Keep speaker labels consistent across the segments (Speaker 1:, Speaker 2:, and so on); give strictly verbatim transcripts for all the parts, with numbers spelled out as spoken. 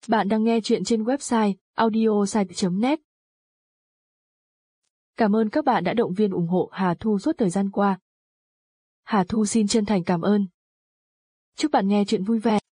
Speaker 1: Bạn đang nghe chuyện trên website audiosite chấm net. Cảm ơn các bạn đã động viên ủng hộ Hà Thu suốt thời gian qua. Hà Thu xin chân thành cảm ơn. Chúc bạn nghe chuyện vui vẻ.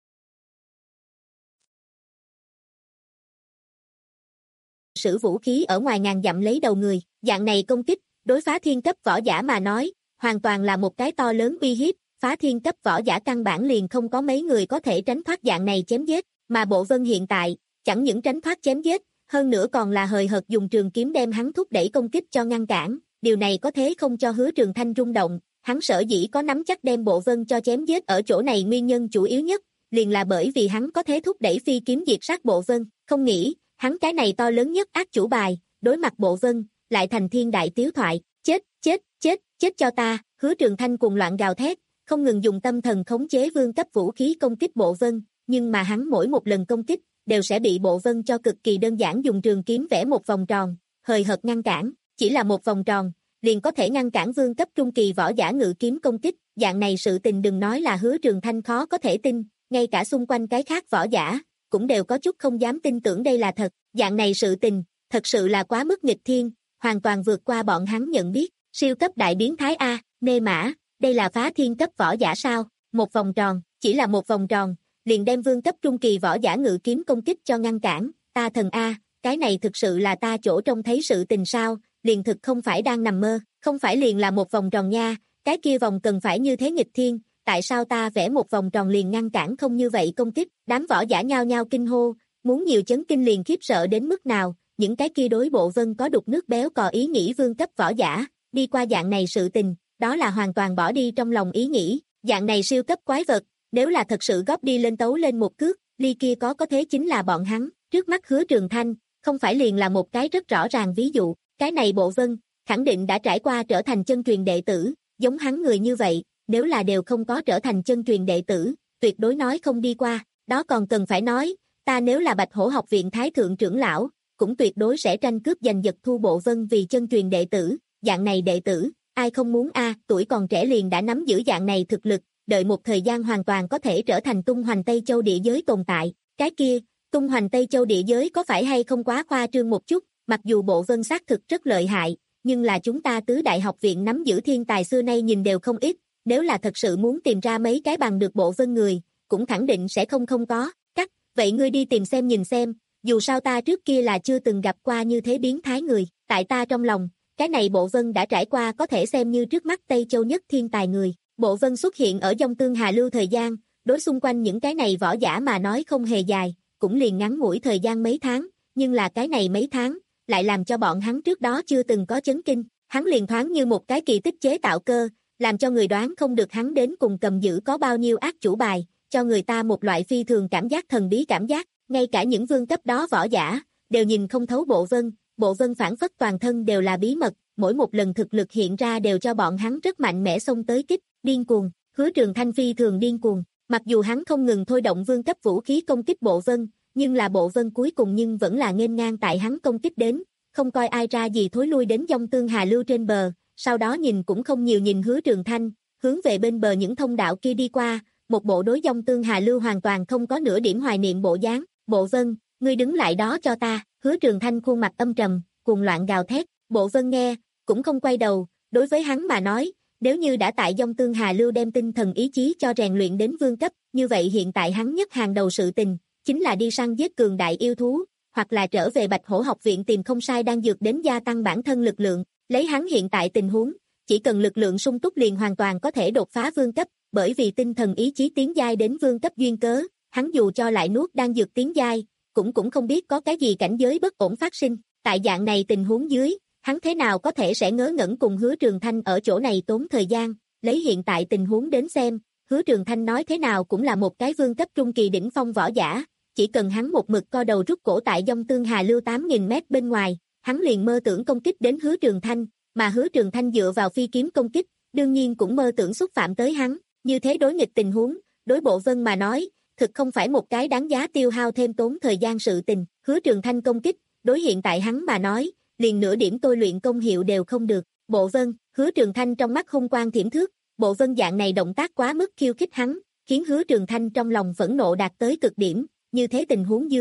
Speaker 2: Sử vũ khí ở ngoài ngàn dặm lấy đầu người, dạng này công kích, đối phá thiên cấp võ giả mà nói, hoàn toàn là một cái to lớn uy hiếp, phá thiên cấp võ giả căn bản liền không có mấy người có thể tránh thoát dạng này chém giết, mà Bộ Vân hiện tại, chẳng những tránh thoát chém giết, hơn nữa còn là hời hợt dùng trường kiếm đem hắn thúc đẩy công kích cho ngăn cản, điều này có thế không cho Hứa Trường Thanh rung động, hắn sở dĩ có nắm chắc đem Bộ Vân cho chém giết ở chỗ này nguyên nhân chủ yếu nhất, liền là bởi vì hắn có thế thúc đẩy phi kiếm diệt sát Bộ Vân, không nghĩ, hắn cái này to lớn nhất ác chủ bài, đối mặt Bộ Vân, lại thành thiên đại tiếu thoại, chết, chết, chết, chết cho ta, Hứa Trường Thanh cuồng loạn gào thét, không ngừng dùng tâm thần khống chế vương cấp vũ khí công kích Bộ Vân, nhưng mà hắn mỗi một lần công kích, đều sẽ bị Bộ Vân cho cực kỳ đơn giản dùng trường kiếm vẽ một vòng tròn, hời hợt ngăn cản, chỉ là một vòng tròn, liền có thể ngăn cản vương cấp trung kỳ võ giả ngự kiếm công kích, dạng này sự tình đừng nói là Hứa Trường Thanh khó có thể tin, ngay cả xung quanh cái khác võ giả, cũng đều có chút không dám tin tưởng đây là thật, dạng này sự tình, thật sự là quá mức nghịch thiên, hoàn toàn vượt qua bọn hắn nhận biết, siêu cấp đại biến thái A, nê mã, đây là phá thiên cấp võ giả sao, một vòng tròn, chỉ là một vòng tròn, liền đem vương cấp trung kỳ võ giả ngự kiếm công kích cho ngăn cản, ta thần A, cái này thực sự là ta chỗ trông thấy sự tình sao, liền thực không phải đang nằm mơ, không phải liền là một vòng tròn nha, cái kia vòng cần phải như thế nghịch thiên, tại sao ta vẽ một vòng tròn liền ngăn cản không như vậy công kích, đám võ giả nhao nhao kinh hô, muốn nhiều chấn kinh liền khiếp sợ đến mức nào, những cái kia đối Bộ Vân có đục nước béo cò ý nghĩ vương cấp võ giả, đi qua dạng này sự tình, đó là hoàn toàn bỏ đi trong lòng ý nghĩ, dạng này siêu cấp quái vật, nếu là thật sự góp đi lên tấu lên một cước, ly kia có có thế chính là bọn hắn, trước mắt Hứa Trường Thanh, không phải liền là một cái rất rõ ràng ví dụ, cái này Bộ Vân, khẳng định đã trải qua trở thành chân truyền đệ tử, giống hắn người như vậy, nếu là đều không có trở thành chân truyền đệ tử, tuyệt đối nói không đi qua, đó còn cần phải nói, ta nếu là Bạch Hổ học viện thái thượng trưởng lão, cũng tuyệt đối sẽ tranh cướp giành giật thu Bộ Vân vì chân truyền đệ tử, dạng này đệ tử, ai không muốn a, tuổi còn trẻ liền đã nắm giữ dạng này thực lực, đợi một thời gian hoàn toàn có thể trở thành tung hoành Tây Châu địa giới tồn tại, cái kia, tung hoành Tây Châu địa giới có phải hay không quá khoa trương một chút, mặc dù Bộ Vân xác thực rất lợi hại, nhưng là chúng ta tứ đại học viện nắm giữ thiên tài xưa nay nhìn đều không ít, nếu là thật sự muốn tìm ra mấy cái bằng được Bộ Vân người, cũng khẳng định sẽ không không có, cắt, vậy ngươi đi tìm xem nhìn xem, dù sao ta trước kia là chưa từng gặp qua như thế biến thái người, tại ta trong lòng, cái này Bộ Vân đã trải qua có thể xem như trước mắt Tây Châu nhất thiên tài người, Bộ Vân xuất hiện ở Dông Tương Hà Lưu thời gian, đối xung quanh những cái này võ giả mà nói không hề dài, cũng liền ngắn ngủi thời gian mấy tháng, nhưng là cái này mấy tháng, lại làm cho bọn hắn trước đó chưa từng có chấn kinh, hắn liền thoáng như một cái kỳ tích chế tạo cơ, làm cho người đoán không được hắn đến cùng cầm giữ có bao nhiêu ác chủ bài, cho người ta một loại phi thường cảm giác thần bí cảm giác, ngay cả những vương cấp đó võ giả, đều nhìn không thấu Bộ Vân, Bộ Vân phản phất toàn thân đều là bí mật, mỗi một lần thực lực hiện ra đều cho bọn hắn rất mạnh mẽ xông tới kích, điên cuồng, Hứa Trường Thanh phi thường điên cuồng, mặc dù hắn không ngừng thôi động vương cấp vũ khí công kích Bộ Vân, nhưng là Bộ Vân cuối cùng nhưng vẫn là nghênh ngang tại hắn công kích đến, không coi ai ra gì thối lui đến Dông Tương Hà Lưu trên bờ, sau đó nhìn cũng không nhiều nhìn Hứa Trường Thanh, hướng về bên bờ những thông đạo kia đi qua, một bộ đối Dông Tương Hà Lưu hoàn toàn không có nửa điểm hoài niệm bộ dáng, Bộ Vân, ngươi đứng lại đó cho ta, Hứa Trường Thanh khuôn mặt âm trầm, cuồng loạn gào thét, Bộ Vân nghe, cũng không quay đầu, đối với hắn mà nói, nếu như đã tại Dông Tương Hà Lưu đem tinh thần ý chí cho rèn luyện đến vương cấp, như vậy hiện tại hắn nhất hàng đầu sự tình, chính là đi săn giết cường đại yêu thú, hoặc là trở về Bạch Hổ học viện tìm không sai đang dược đến gia tăng bản thân lực lượng, lấy hắn hiện tại tình huống, chỉ cần lực lượng sung túc liền hoàn toàn có thể đột phá vương cấp, bởi vì tinh thần ý chí tiến giai đến vương cấp duyên cớ, hắn dù cho lại nuốt đang dược tiến giai, cũng cũng không biết có cái gì cảnh giới bất ổn phát sinh, tại dạng này tình huống dưới, hắn thế nào có thể sẽ ngớ ngẩn cùng Hứa Trường Thanh ở chỗ này tốn thời gian, lấy hiện tại tình huống đến xem, Hứa Trường Thanh nói thế nào cũng là một cái vương cấp trung kỳ đỉnh phong võ giả, chỉ cần hắn một mực co đầu rút cổ tại Dông Tương Hà Lưu tám nghìn mét bên ngoài, hắn liền mơ tưởng công kích đến Hứa Trường Thanh, mà Hứa Trường Thanh dựa vào phi kiếm công kích, đương nhiên cũng mơ tưởng xúc phạm tới hắn, như thế đối nghịch tình huống, đối Bộ Vân mà nói, thực không phải một cái đáng giá tiêu hao thêm tốn thời gian sự tình, Hứa Trường Thanh công kích, đối hiện tại hắn mà nói, liền nửa điểm tôi luyện công hiệu đều không được, Bộ Vân, Hứa Trường Thanh trong mắt hung quang thiểm thước, Bộ Vân dạng này động tác quá mức khiêu khích hắn, khiến Hứa Trường Thanh trong lòng phẫn nộ đạt tới cực điểm, như thế tình huống dưới,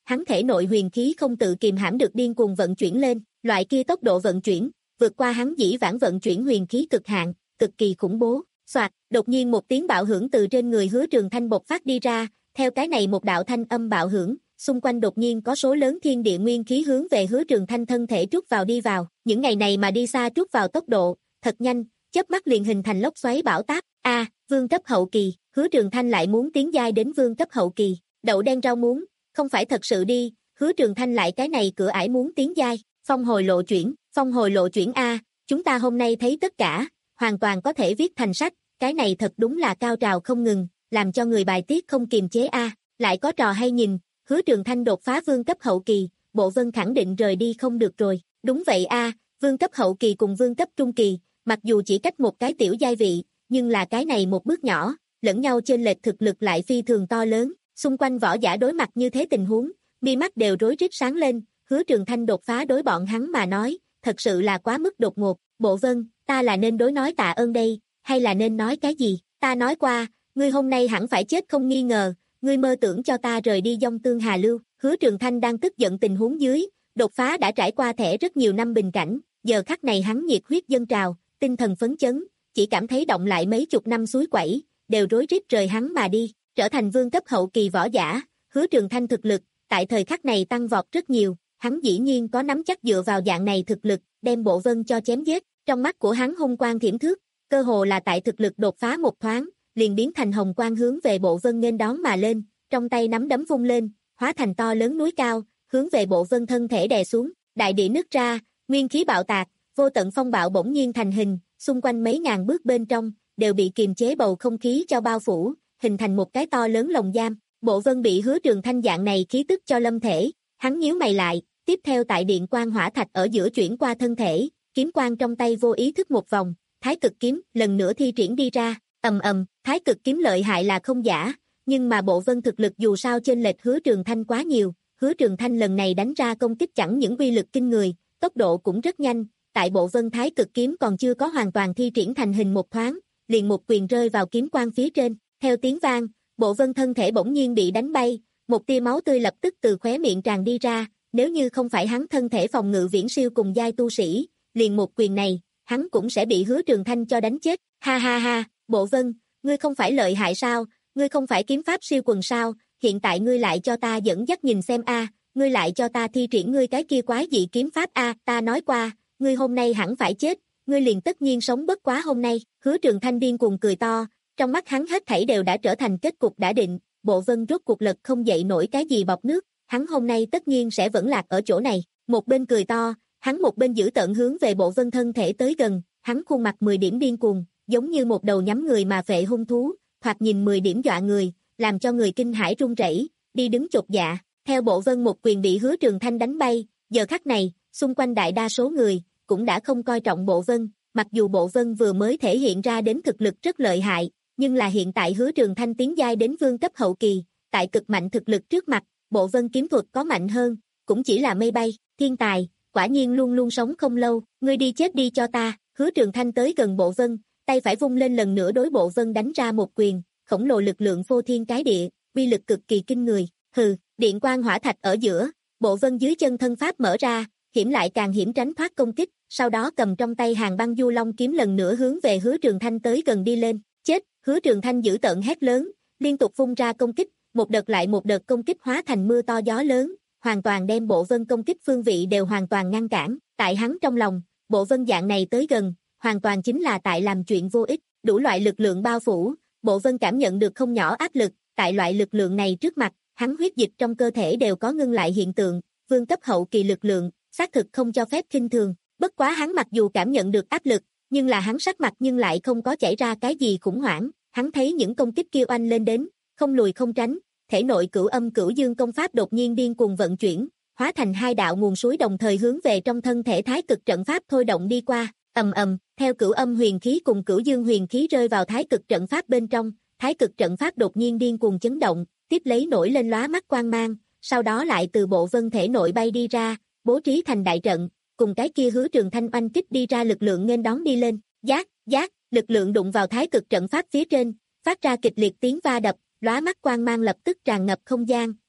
Speaker 2: hắn thể nội huyền khí không tự kìm hãm được điên cuồng vận chuyển lên, loại kia tốc độ vận chuyển, vượt qua hắn dĩ vãng vận chuyển huyền khí cực hạn, cực kỳ khủng bố. Soạt, đột nhiên một tiếng bạo hưởng từ trên người Hứa Trường Thanh bộc phát đi ra, theo cái này một đạo thanh âm bạo hưởng, xung quanh đột nhiên có số lớn thiên địa nguyên khí hướng về Hứa Trường Thanh thân thể trút vào đi vào, những ngày này mà đi xa trút vào tốc độ thật nhanh, chớp mắt liền hình thành lốc xoáy bão táp. A, à, vương cấp hậu kỳ, Hứa Trường Thanh lại muốn tiến giai đến vương cấp hậu kỳ, đậu đen rau muống, không phải thật sự đi, Hứa Trường Thanh lại cái này cửa ải muốn tiến giai, phong hồi lộ chuyển, phong hồi lộ chuyển a, chúng ta hôm nay thấy tất cả, hoàn toàn có thể viết thành sách, cái này thật đúng là cao trào không ngừng, làm cho người bài tiết không kiềm chế a, lại có trò hay nhìn, Hứa Trường Thanh đột phá vương cấp hậu kỳ, Bộ Vân khẳng định rời đi không được rồi, đúng vậy a, vương cấp hậu kỳ cùng vương cấp trung kỳ, mặc dù chỉ cách một cái tiểu giai vị, nhưng là cái này một bước nhỏ, lẫn nhau chênh lệch thực lực lại phi thường to lớn, xung quanh võ giả đối mặt như thế tình huống, mi mắt đều rối rít sáng lên, Hứa Trường Thanh đột phá đối bọn hắn mà nói, thật sự là quá mức đột ngột, Bộ Vân, ta là nên đối nói tạ ơn đây, hay là nên nói cái gì, ta nói qua, ngươi hôm nay hẳn phải chết không nghi ngờ, ngươi mơ tưởng cho ta rời đi dông tương hà lưu, Hứa Trường Thanh đang tức giận tình huống dưới, đột phá đã trải qua thẻ rất nhiều năm bình cảnh, giờ khắc này hắn nhiệt huyết dâng trào, tinh thần phấn chấn, chỉ cảm thấy động lại mấy chục năm suối quẩy, đều rối rít rời hắn mà đi, trở thành vương cấp hậu kỳ võ giả, Hứa Trường Thanh thực lực, tại thời khắc này tăng vọt rất nhiều, hắn dĩ nhiên có nắm chắc dựa vào dạng này thực lực, đem Bộ Vân cho chém giết, trong mắt của hắn hung quang thiểm thước, cơ hồ là tại thực lực đột phá một thoáng, liền biến thành hồng quang hướng về Bộ Vân nghênh đón mà lên, trong tay nắm đấm vung lên, hóa thành to lớn núi cao, hướng về Bộ Vân thân thể đè xuống, đại địa nứt ra, nguyên khí bạo tạc, vô tận phong bạo bỗng nhiên thành hình, xung quanh mấy ngàn bước bên trong, đều bị kiềm chế bầu không khí cho bao phủ, hình thành một cái to lớn lồng giam. Bộ Vân bị Hứa Trường Thanh dạng này khí tức cho lâm thể, hắn nhíu mày lại, tiếp theo tại điện quang hỏa thạch ở giữa chuyển qua thân thể, kiếm quang trong tay vô ý thức một vòng, Thái Cực kiếm lần nữa thi triển đi ra, ầm ầm, Thái Cực kiếm lợi hại là không giả, nhưng mà Bộ Vân thực lực dù sao chênh lệch Hứa Trường Thanh quá nhiều, Hứa Trường Thanh lần này đánh ra công kích chẳng những uy lực kinh người, tốc độ cũng rất nhanh, tại Bộ Vân Thái Cực kiếm còn chưa có hoàn toàn thi triển thành hình một thoáng, liền một quyền rơi vào kiếm quang phía trên, theo tiếng vang, Bộ Vân thân thể bỗng nhiên bị đánh bay, một tia máu tươi lập tức từ khóe miệng tràn đi ra, nếu như không phải hắn thân thể phòng ngự viễn siêu cùng giai tu sĩ, liền một quyền này, hắn cũng sẽ bị Hứa Trường Thanh cho đánh chết, ha ha ha, Bộ Vân, ngươi không phải lợi hại sao, ngươi không phải kiếm pháp siêu quần sao, hiện tại ngươi lại cho ta dẫn dắt nhìn xem a, ngươi lại cho ta thi triển ngươi cái kia quái dị kiếm pháp a, ta nói qua, ngươi hôm nay hẳn phải chết, ngươi liền tất nhiên sống bất quá hôm nay, Hứa Trường Thanh điên cuồng cười to, trong mắt hắn hết thảy đều đã trở thành kết cục đã định, Bộ Vân rốt cuộc lật không dậy nổi cái gì bọt nước, hắn hôm nay tất nhiên sẽ vẫn lạc ở chỗ này, một bên cười to, hắn một bên giữ tợn hướng về Bộ Vân thân thể tới gần, hắn khuôn mặt mười điểm điên cuồng, giống như một đầu nhắm người mà phệ hung thú, thoạt nhìn mười điểm dọa người, làm cho người kinh hãi run rẩy, đi đứng chột dạ, theo Bộ Vân một quyền bị Hứa Trường Thanh đánh bay, giờ khắc này, xung quanh đại đa số người, cũng đã không coi trọng Bộ Vân, mặc dù Bộ Vân vừa mới thể hiện ra đến thực lực rất lợi hại, nhưng là hiện tại Hứa Trường Thanh tiến giai đến vương cấp hậu kỳ, tại cực mạnh thực lực trước mặt, Bộ Vân kiếm thuật có mạnh hơn, cũng chỉ là mây bay, thiên tài, quả nhiên luôn luôn sống không lâu, ngươi đi chết đi cho ta, Hứa Trường Thanh tới gần Bộ Vân, tay phải vung lên lần nữa đối Bộ Vân đánh ra một quyền, khổng lồ lực lượng phô thiên cái địa, uy lực cực kỳ kinh người, hừ, điện quang hỏa thạch ở giữa, Bộ Vân dưới chân thân pháp mở ra, hiểm lại càng hiểm tránh thoát công kích, sau đó cầm trong tay Hàng Băng Du Long kiếm lần nữa hướng về Hứa Trường Thanh tới gần đi lên, chết, Hứa Trường Thanh dữ tợn hét lớn, liên tục vung ra công kích, một đợt lại một đợt công kích hóa thành mưa to gió lớn, hoàn toàn đem Bộ Vân công kích phương vị đều hoàn toàn ngăn cản, tại hắn trong lòng, Bộ Vân dạng này tới gần, hoàn toàn chính là tại làm chuyện vô ích, đủ loại lực lượng bao phủ, Bộ Vân cảm nhận được không nhỏ áp lực, tại loại lực lượng này trước mặt, hắn huyết dịch trong cơ thể đều có ngưng lại hiện tượng, vương cấp hậu kỳ lực lượng, xác thực không cho phép khinh thường, bất quá hắn mặc dù cảm nhận được áp lực, nhưng là hắn sắc mặt nhưng lại không có chảy ra cái gì khủng hoảng, hắn thấy những công kích kia oanh lên đến, không lùi không tránh, thể nội cửu âm cửu dương công pháp đột nhiên điên cuồng vận chuyển, hóa thành hai đạo nguồn suối đồng thời hướng về trong thân thể Thái Cực trận pháp thôi động đi qua, ầm ầm, theo cửu âm huyền khí cùng cửu dương huyền khí rơi vào Thái Cực trận pháp bên trong, Thái Cực trận pháp đột nhiên điên cuồng chấn động, tiếp lấy nổi lên lóa mắt quang mang, sau đó lại từ Bộ Vân thể nội bay đi ra, bố trí thành đại trận, cùng cái kia Hứa Trường Thanh oanh kích đi ra lực lượng nghênh đón đi lên, giác, giác, lực lượng đụng vào Thái Cực trận pháp phía trên, phát ra kịch liệt tiếng va đập, lóa mắt quang mang lập tức tràn ngập không gian,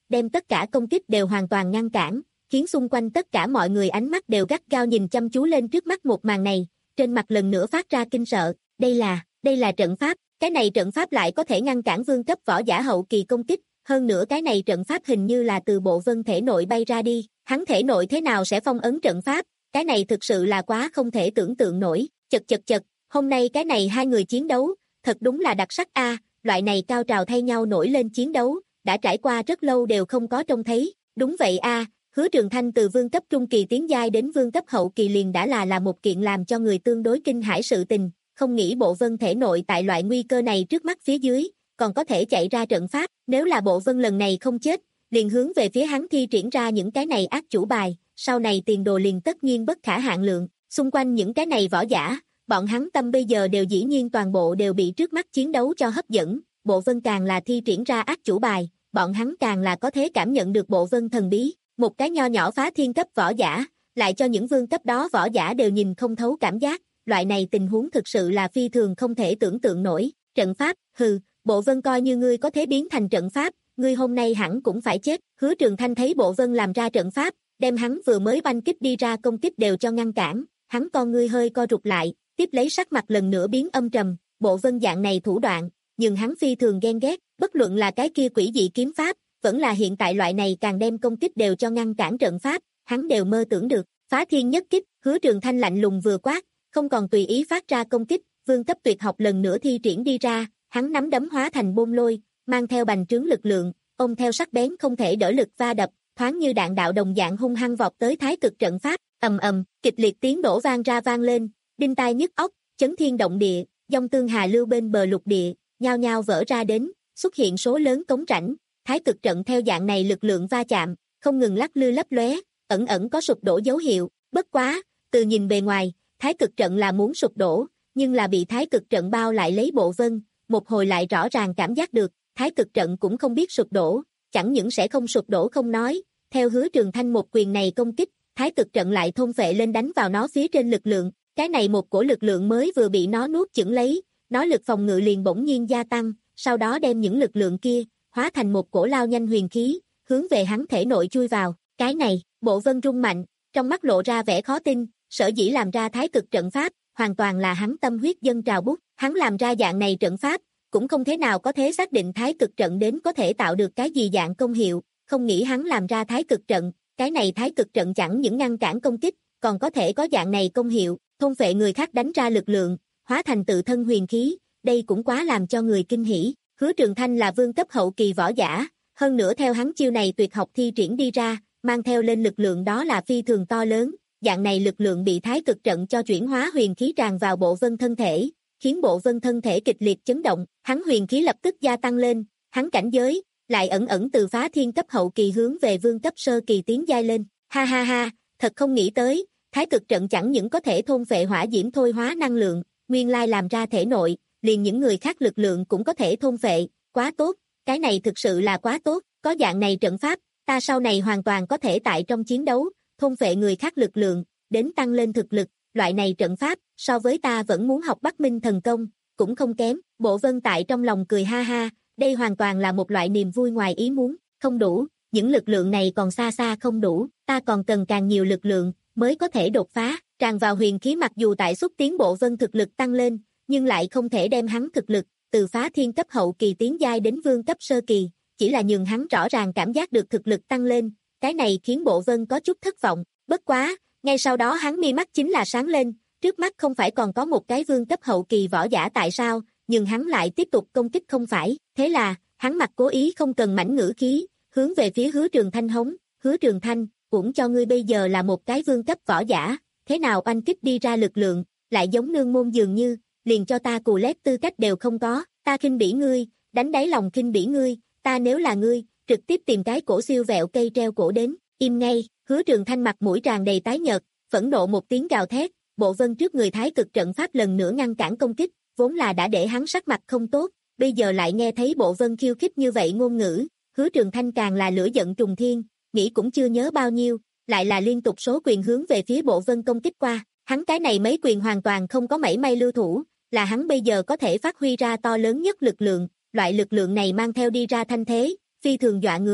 Speaker 2: đem tất cả công kích đều hoàn toàn ngăn cản, khiến xung quanh tất cả mọi người ánh mắt đều gắt gao nhìn chăm chú lên trước mắt một màn này, trên mặt lần nữa phát ra kinh sợ, đây là, đây là trận pháp, cái này trận pháp lại có thể ngăn cản vương cấp võ giả hậu kỳ công kích, hơn nữa cái này trận pháp hình như là từ Bộ Vân thể nội bay ra đi, hắn thể nội thế nào sẽ phong ấn trận pháp, cái này thực sự là quá không thể tưởng tượng nổi, chật chật chật, hôm nay cái này hai người chiến đấu, thật đúng là đặc sắc a, loại này cao trào thay nhau nổi lên chiến đấu, đã trải qua rất lâu đều không có trông thấy, đúng vậy a, Hứa Trường Thanh từ vương cấp trung kỳ tiến giai đến vương cấp hậu kỳ liền đã là là một kiện làm cho người tương đối kinh hãi sự tình, không nghĩ Bộ Vân thể nội tại loại nguy cơ này trước mắt phía dưới, còn có thể chạy ra trận pháp, nếu là Bộ Vân lần này không chết, liền hướng về phía hắn thi triển ra những cái này ác chủ bài, sau này tiền đồ liền tất nhiên bất khả hạn lượng, xung quanh những cái này võ giả, bọn hắn tâm bây giờ đều dĩ nhiên toàn bộ đều bị trước mắt chiến đấu cho hấp dẫn, Bộ Vân càng là thi triển ra ác chủ bài, bọn hắn càng là có thể cảm nhận được Bộ Vân thần bí, một cái nho nhỏ phá thiên cấp võ giả, lại cho những vương cấp đó võ giả đều nhìn không thấu cảm giác, loại này tình huống thực sự là phi thường không thể tưởng tượng nổi, trận pháp, hừ, Bộ Vân coi như ngươi có thể biến thành trận pháp, ngươi hôm nay hẳn cũng phải chết, Hứa Trường Thanh thấy Bộ Vân làm ra trận pháp, đem hắn vừa mới banh kích đi ra công kích đều cho ngăn cản, hắn con ngươi hơi co rụt lại, tiếp lấy sắc mặt lần nữa biến âm trầm, Bộ Vân dạng này thủ đoạn, nhưng hắn phi thường ghen ghét, bất luận là cái kia quỷ dị kiếm pháp, vẫn là hiện tại loại này càng đem công kích đều cho ngăn cản trận pháp, hắn đều mơ tưởng được, phá thiên nhất kích, Hứa Trường Thanh lạnh lùng vừa quát, không còn tùy ý phát ra công kích, vương cấp tuyệt học lần nữa thi triển đi ra, hắn nắm đấm hóa thành bôn lôi, mang theo bành trướng lực lượng, ôm theo sắc bén không thể đỡ lực va đập, thoáng như đạn đạo đồng dạng hung hăng vọt tới thái cực trận pháp, ầm ầm, kịch liệt tiếng nổ vang ra vang lên, đinh tai nhức óc, chấn thiên động địa, dòng tương hà lưu bên bờ lục địa, nhao nhao vỡ ra đến, xuất hiện số lớn cống rãnh, thái cực trận theo dạng này lực lượng va chạm, không ngừng lắc lư lấp lóe, ẩn ẩn có sụp đổ dấu hiệu, bất quá, từ nhìn bề ngoài, thái cực trận là muốn sụp đổ, nhưng là bị thái cực trận bao lại lấy Bộ Vân, một hồi lại rõ ràng cảm giác được, thái cực trận cũng không biết sụp đổ, chẳng những sẽ không sụp đổ không nói, theo Hứa Trường Thanh một quyền này công kích, thái cực trận lại thôn phệ lên đánh vào nó phía trên lực lượng, cái này một cổ lực lượng mới vừa bị nó nuốt chửng lấy, nó lực phòng ngự liền bỗng nhiên gia tăng, sau đó đem những lực lượng kia, hóa thành một cổ lao nhanh huyền khí, hướng về hắn thể nội chui vào, cái này, Bộ Vân rung mạnh, trong mắt lộ ra vẻ khó tin, sở dĩ làm ra thái cực trận pháp, hoàn toàn là hắn tâm huyết dâng trào bút, hắn làm ra dạng này trận pháp, cũng không thế nào có thể xác định thái cực trận đến có thể tạo được cái gì dạng công hiệu, không nghĩ hắn làm ra thái cực trận, cái này thái cực trận chẳng những ngăn cản công kích, còn có thể có dạng này công hiệu, thôn phệ người khác đánh ra lực lượng, hóa thành tự thân huyền khí, đây cũng quá làm cho người kinh hỉ. Hứa Trường Thanh là vương cấp hậu kỳ võ giả, hơn nữa theo hắn chiêu này tuyệt học thi triển đi ra, mang theo lên lực lượng đó là phi thường to lớn, dạng này lực lượng bị thái cực trận cho chuyển hóa huyền khí tràn vào Bộ Vân thân thể, khiến Bộ Vân thân thể kịch liệt chấn động, hắn huyền khí lập tức gia tăng lên, hắn cảnh giới, lại ẩn ẩn từ phá thiên cấp hậu kỳ hướng về vương cấp sơ kỳ tiến giai lên, ha ha ha, thật không nghĩ tới, thái cực trận chẳng những có thể thôn phệ hỏa diễm thôi hóa năng lượng, nguyên lai làm ra thể nội, liền những người khác lực lượng cũng có thể thôn phệ, quá tốt, cái này thực sự là quá tốt, có dạng này trận pháp, ta sau này hoàn toàn có thể tại trong chiến đấu, thôn phệ người khác lực lượng, đến tăng lên thực lực, loại này trận pháp, so với ta vẫn muốn học Bắc Minh thần công, cũng không kém, Bộ Vân tại trong lòng cười ha ha, đây hoàn toàn là một loại niềm vui ngoài ý muốn, không đủ, những lực lượng này còn xa xa không đủ, ta còn cần càng nhiều lực lượng, mới có thể đột phá, tràn vào huyền khí mặc dù tại xúc tiến Bộ Vân thực lực tăng lên, nhưng lại không thể đem hắn thực lực, từ phá thiên cấp hậu kỳ tiến giai đến vương cấp sơ kỳ, chỉ là nhường hắn rõ ràng cảm giác được thực lực tăng lên, cái này khiến Bộ Vân có chút thất vọng, bất quá, ngay sau đó hắn mi mắt chính là sáng lên, trước mắt không phải còn có một cái vương cấp hậu kỳ võ giả tại sao, nhưng hắn lại tiếp tục công kích không phải, thế là, hắn mặc cố ý không cần mảnh ngữ khí, hướng về phía Hứa Trường Thanh hống, Hứa Trường Thanh, cũng cho ngươi bây giờ là một cái vương cấp võ giả, thế nào oanh kích đi ra lực lượng, lại giống nương môn dường như, liền cho ta cù lét tư cách đều không có, ta khinh bỉ ngươi, đánh đáy lòng khinh bỉ ngươi, ta nếu là ngươi, trực tiếp tìm cái cổ siêu vẹo cây treo cổ đến, im ngay, Hứa Trường Thanh mặt mũi tràn đầy tái nhợt, phẫn nộ một tiếng gào thét, Bộ Vân trước người thái cực trận pháp lần nữa ngăn cản công kích, vốn là đã để hắn sắc mặt không tốt, bây giờ lại nghe thấy Bộ Vân khiêu khích như vậy ngôn ngữ, Hứa Trường Thanh càng là lửa giận trùng thiên, nghĩ cũng chưa nhớ bao nhiêu, lại là liên tục số quyền hướng về phía Bộ Vân công kích qua, hắn cái này mấy quyền hoàn toàn không có mảy may lưu thủ, là hắn bây giờ có thể phát huy ra to lớn nhất lực lượng, loại lực lượng này mang theo đi ra thanh thế, phi thường dọa người,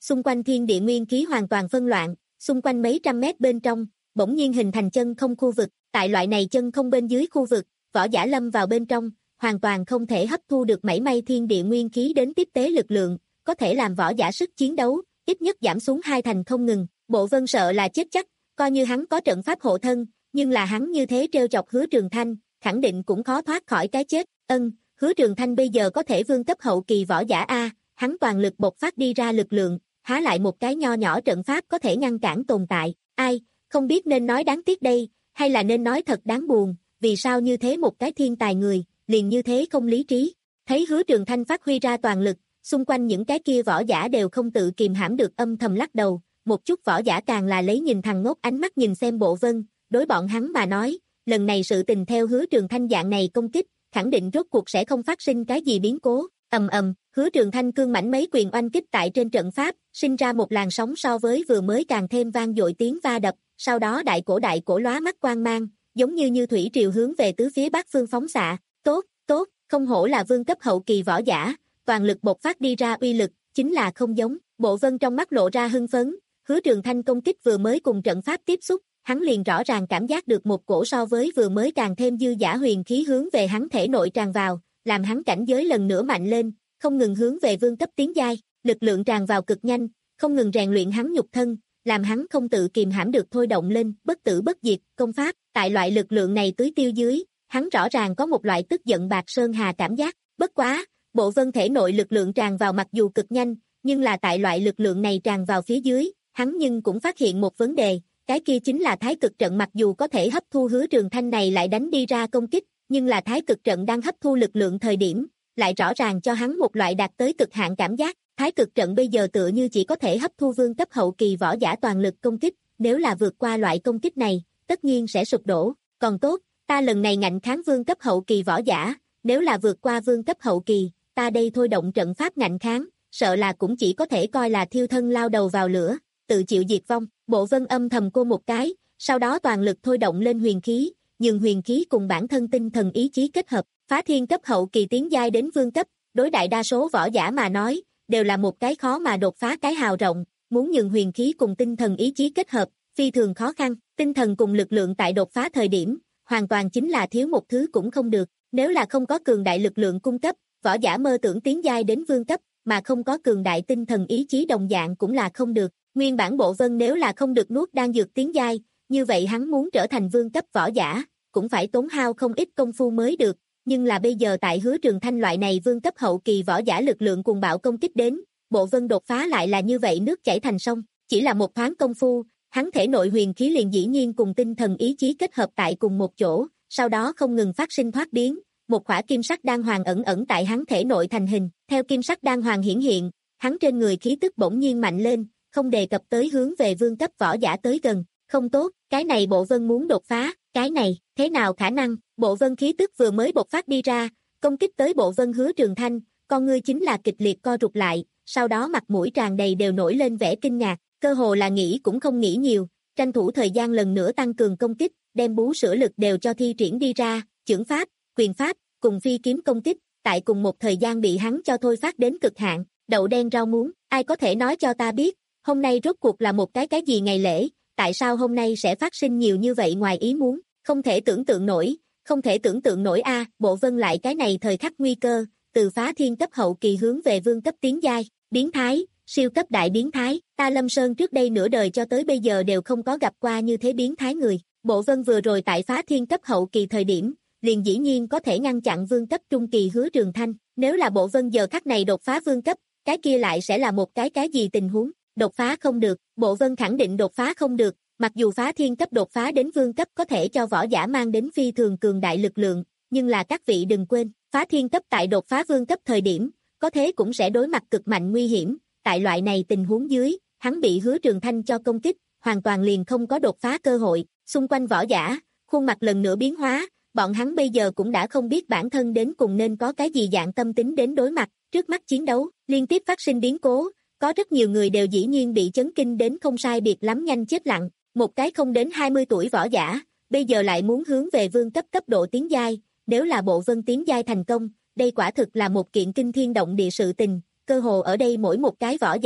Speaker 2: xung quanh thiên địa nguyên khí hoàn toàn phân loạn, xung quanh mấy trăm mét bên trong, bỗng nhiên hình thành chân không khu vực, tại loại này chân không bên dưới khu vực, võ giả lâm vào bên trong, hoàn toàn không thể hấp thu được mảy may thiên địa nguyên khí đến tiếp tế lực lượng, có thể làm võ giả sức chiến đấu, ít nhất giảm xuống hai thành không ngừng. Bộ Vân sợ là chết chắc, coi như hắn có trận pháp hộ thân, nhưng là hắn như thế trêu chọc Hứa Trường Thanh, khẳng định cũng khó thoát khỏi cái chết. Ân, Hứa Trường Thanh bây giờ có thể vương cấp hậu kỳ võ giả a, hắn toàn lực bộc phát đi ra lực lượng, há lại một cái nho nhỏ trận pháp có thể ngăn cản tồn tại. Ai, không biết nên nói đáng tiếc đây, hay là nên nói thật đáng buồn, vì sao như thế một cái thiên tài người, liền như thế không lý trí. Thấy Hứa Trường Thanh phát huy ra toàn lực, xung quanh những cái kia võ giả đều không tự kìm hãm được âm thầm lắc đầu, một chút võ giả càng là lấy nhìn thằng ngốc ánh mắt nhìn xem Bộ Vân, đối bọn hắn mà nói, lần này sự tình theo Hứa Trường Thanh dạng này công kích, khẳng định rốt cuộc sẽ không phát sinh cái gì biến cố. Ầm ầm, Hứa Trường Thanh cương mãnh mấy quyền oanh kích tại trên trận pháp, sinh ra một làn sóng so với vừa mới càng thêm vang dội tiếng va đập, sau đó đại cổ đại cổ lóa mắt quang mang, giống như như thủy triều hướng về tứ phía bát phương phóng xạ. Tốt, tốt, không hổ là vương cấp hậu kỳ võ giả, toàn lực bộc phát đi ra uy lực, chính là không giống. Bộ Vân trong mắt lộ ra hưng phấn, Hứa Trường Thanh công kích vừa mới cùng trận pháp tiếp xúc, hắn liền rõ ràng cảm giác được một cổ so với vừa mới càng thêm dư dả huyền khí hướng về hắn thể nội tràn vào, làm hắn cảnh giới lần nữa mạnh lên, không ngừng hướng về vương cấp tiến giai, lực lượng tràn vào cực nhanh, không ngừng rèn luyện hắn nhục thân, làm hắn không tự kìm hãm được thôi động lên bất tử bất diệt công pháp. Tại loại lực lượng này tưới tiêu dưới, hắn rõ ràng có một loại tức giận bạc sơn hà cảm giác. Bất quá, Bộ Vân thể nội lực lượng tràn vào mặc dù cực nhanh, nhưng là tại loại lực lượng này tràn vào phía dưới, hắn nhưng cũng phát hiện một vấn đề, cái kia chính là thái cực trận mặc dù có thể hấp thu Hứa Trường Thanh này lại đánh đi ra công kích, nhưng là thái cực trận đang hấp thu lực lượng thời điểm, lại rõ ràng cho hắn một loại đạt tới cực hạn cảm giác. Thái cực trận bây giờ tựa như chỉ có thể hấp thu vương cấp hậu kỳ võ giả toàn lực công kích, nếu là vượt qua loại công kích này, tất nhiên sẽ sụp đổ. Còn tốt, ta lần này ngạnh kháng vương cấp hậu kỳ võ giả, nếu là vượt qua vương cấp hậu kỳ, ta đây thôi động trận pháp ngạnh kháng, sợ là cũng chỉ có thể coi là thiêu thân lao đầu vào lửa, tự chịu diệt vong. Bộ Vân âm thầm cô một cái, sau đó toàn lực thôi động lên huyền khí, nhưng huyền khí cùng bản thân tinh thần ý chí kết hợp, phá thiên cấp hậu kỳ tiến giai đến vương cấp, đối đại đa số võ giả mà nói, đều là một cái khó mà đột phá cái hào rộng, muốn nhường huyền khí cùng tinh thần ý chí kết hợp, phi thường khó khăn. Tinh thần cùng lực lượng tại đột phá thời điểm, hoàn toàn chính là thiếu một thứ cũng không được, nếu là không có cường đại lực lượng cung cấp, võ giả mơ tưởng tiến giai đến vương cấp, mà không có cường đại tinh thần ý chí đồng dạng cũng là không được. Nguyên bản Bộ Vân nếu là không được nuốt đan dược tiến giai, như vậy hắn muốn trở thành vương cấp võ giả, cũng phải tốn hao không ít công phu mới được, nhưng là bây giờ tại Hứa Trường Thanh loại này vương cấp hậu kỳ võ giả lực lượng cuồng bạo công kích đến, Bộ Vân đột phá lại là như vậy nước chảy thành sông, chỉ là một thoáng công phu, hắn thể nội huyền khí liền dĩ nhiên cùng tinh thần ý chí kết hợp tại cùng một chỗ, sau đó không ngừng phát sinh thoát biến, một khỏa kim sắc đan hoàng ẩn ẩn tại hắn thể nội thành hình, theo kim sắc đan hoàng hiển hiện, hắn trên người khí tức bỗng nhiên mạnh lên, không đề cập tới hướng về vương cấp võ giả tới gần. Không tốt, cái này Bộ Vân muốn đột phá, cái này, thế nào khả năng? Bộ Vân khí tức vừa mới bộc phát đi ra, công kích tới Bộ Vân Hứa Trường Thanh, con ngươi chính là kịch liệt co rụt lại, sau đó mặt mũi tràn đầy đều nổi lên vẻ kinh ngạc, cơ hồ là nghĩ cũng không nghĩ nhiều, tranh thủ thời gian lần nữa tăng cường công kích, đem bú sữa lực đều cho thi triển đi ra, chưởng pháp, quyền pháp, cùng phi kiếm công kích, tại cùng một thời gian bị hắn cho thôi phát đến cực hạn. Đậu đen rau muống, ai có thể nói cho ta biết, hôm nay rốt cuộc là một cái cái gì ngày lễ, tại sao hôm nay sẽ phát sinh nhiều như vậy ngoài ý muốn, không thể tưởng tượng nổi, không thể tưởng tượng nổi a. À, Bộ Vân lại cái này thời khắc nguy cơ, từ phá thiên cấp hậu kỳ hướng về vương cấp tiến giai, biến thái, siêu cấp đại biến thái, ta Lâm Sơn trước đây nửa đời cho tới bây giờ đều không có gặp qua như thế biến thái người. Bộ Vân vừa rồi tại phá thiên cấp hậu kỳ thời điểm, liền dĩ nhiên có thể ngăn chặn vương cấp trung kỳ Hứa Trường Thanh, nếu là Bộ Vân giờ khắc này đột phá vương cấp, cái kia lại sẽ là một cái cái gì tình huống? Đột phá không được, Bộ Vân khẳng định đột phá không được, mặc dù phá thiên cấp đột phá đến vương cấp có thể cho võ giả mang đến phi thường cường đại lực lượng, nhưng là các vị đừng quên, phá thiên cấp tại đột phá vương cấp thời điểm, có thế cũng sẽ đối mặt cực mạnh nguy hiểm, tại loại này tình huống dưới, hắn bị Hứa Trường Thanh cho công kích, hoàn toàn liền không có đột phá cơ hội. Xung quanh võ giả, khuôn mặt lần nữa biến hóa, bọn hắn bây giờ cũng đã không biết bản thân đến cùng nên có cái gì dạng tâm tính đến đối mặt, trước mắt chiến đấu, liên tiếp phát sinh biến cố, có rất nhiều người đều dĩ nhiên bị chấn kinh đến không sai biệt lắm nhanh chết lặng, một cái không đến hai mươi tuổi võ giả, bây giờ lại muốn hướng về vương cấp cấp độ tiến giai, nếu là Bộ Vân tiến giai thành công, đây quả thực là một kiện kinh thiên động địa sự tình, cơ hồ ở đây mỗi một cái võ giả,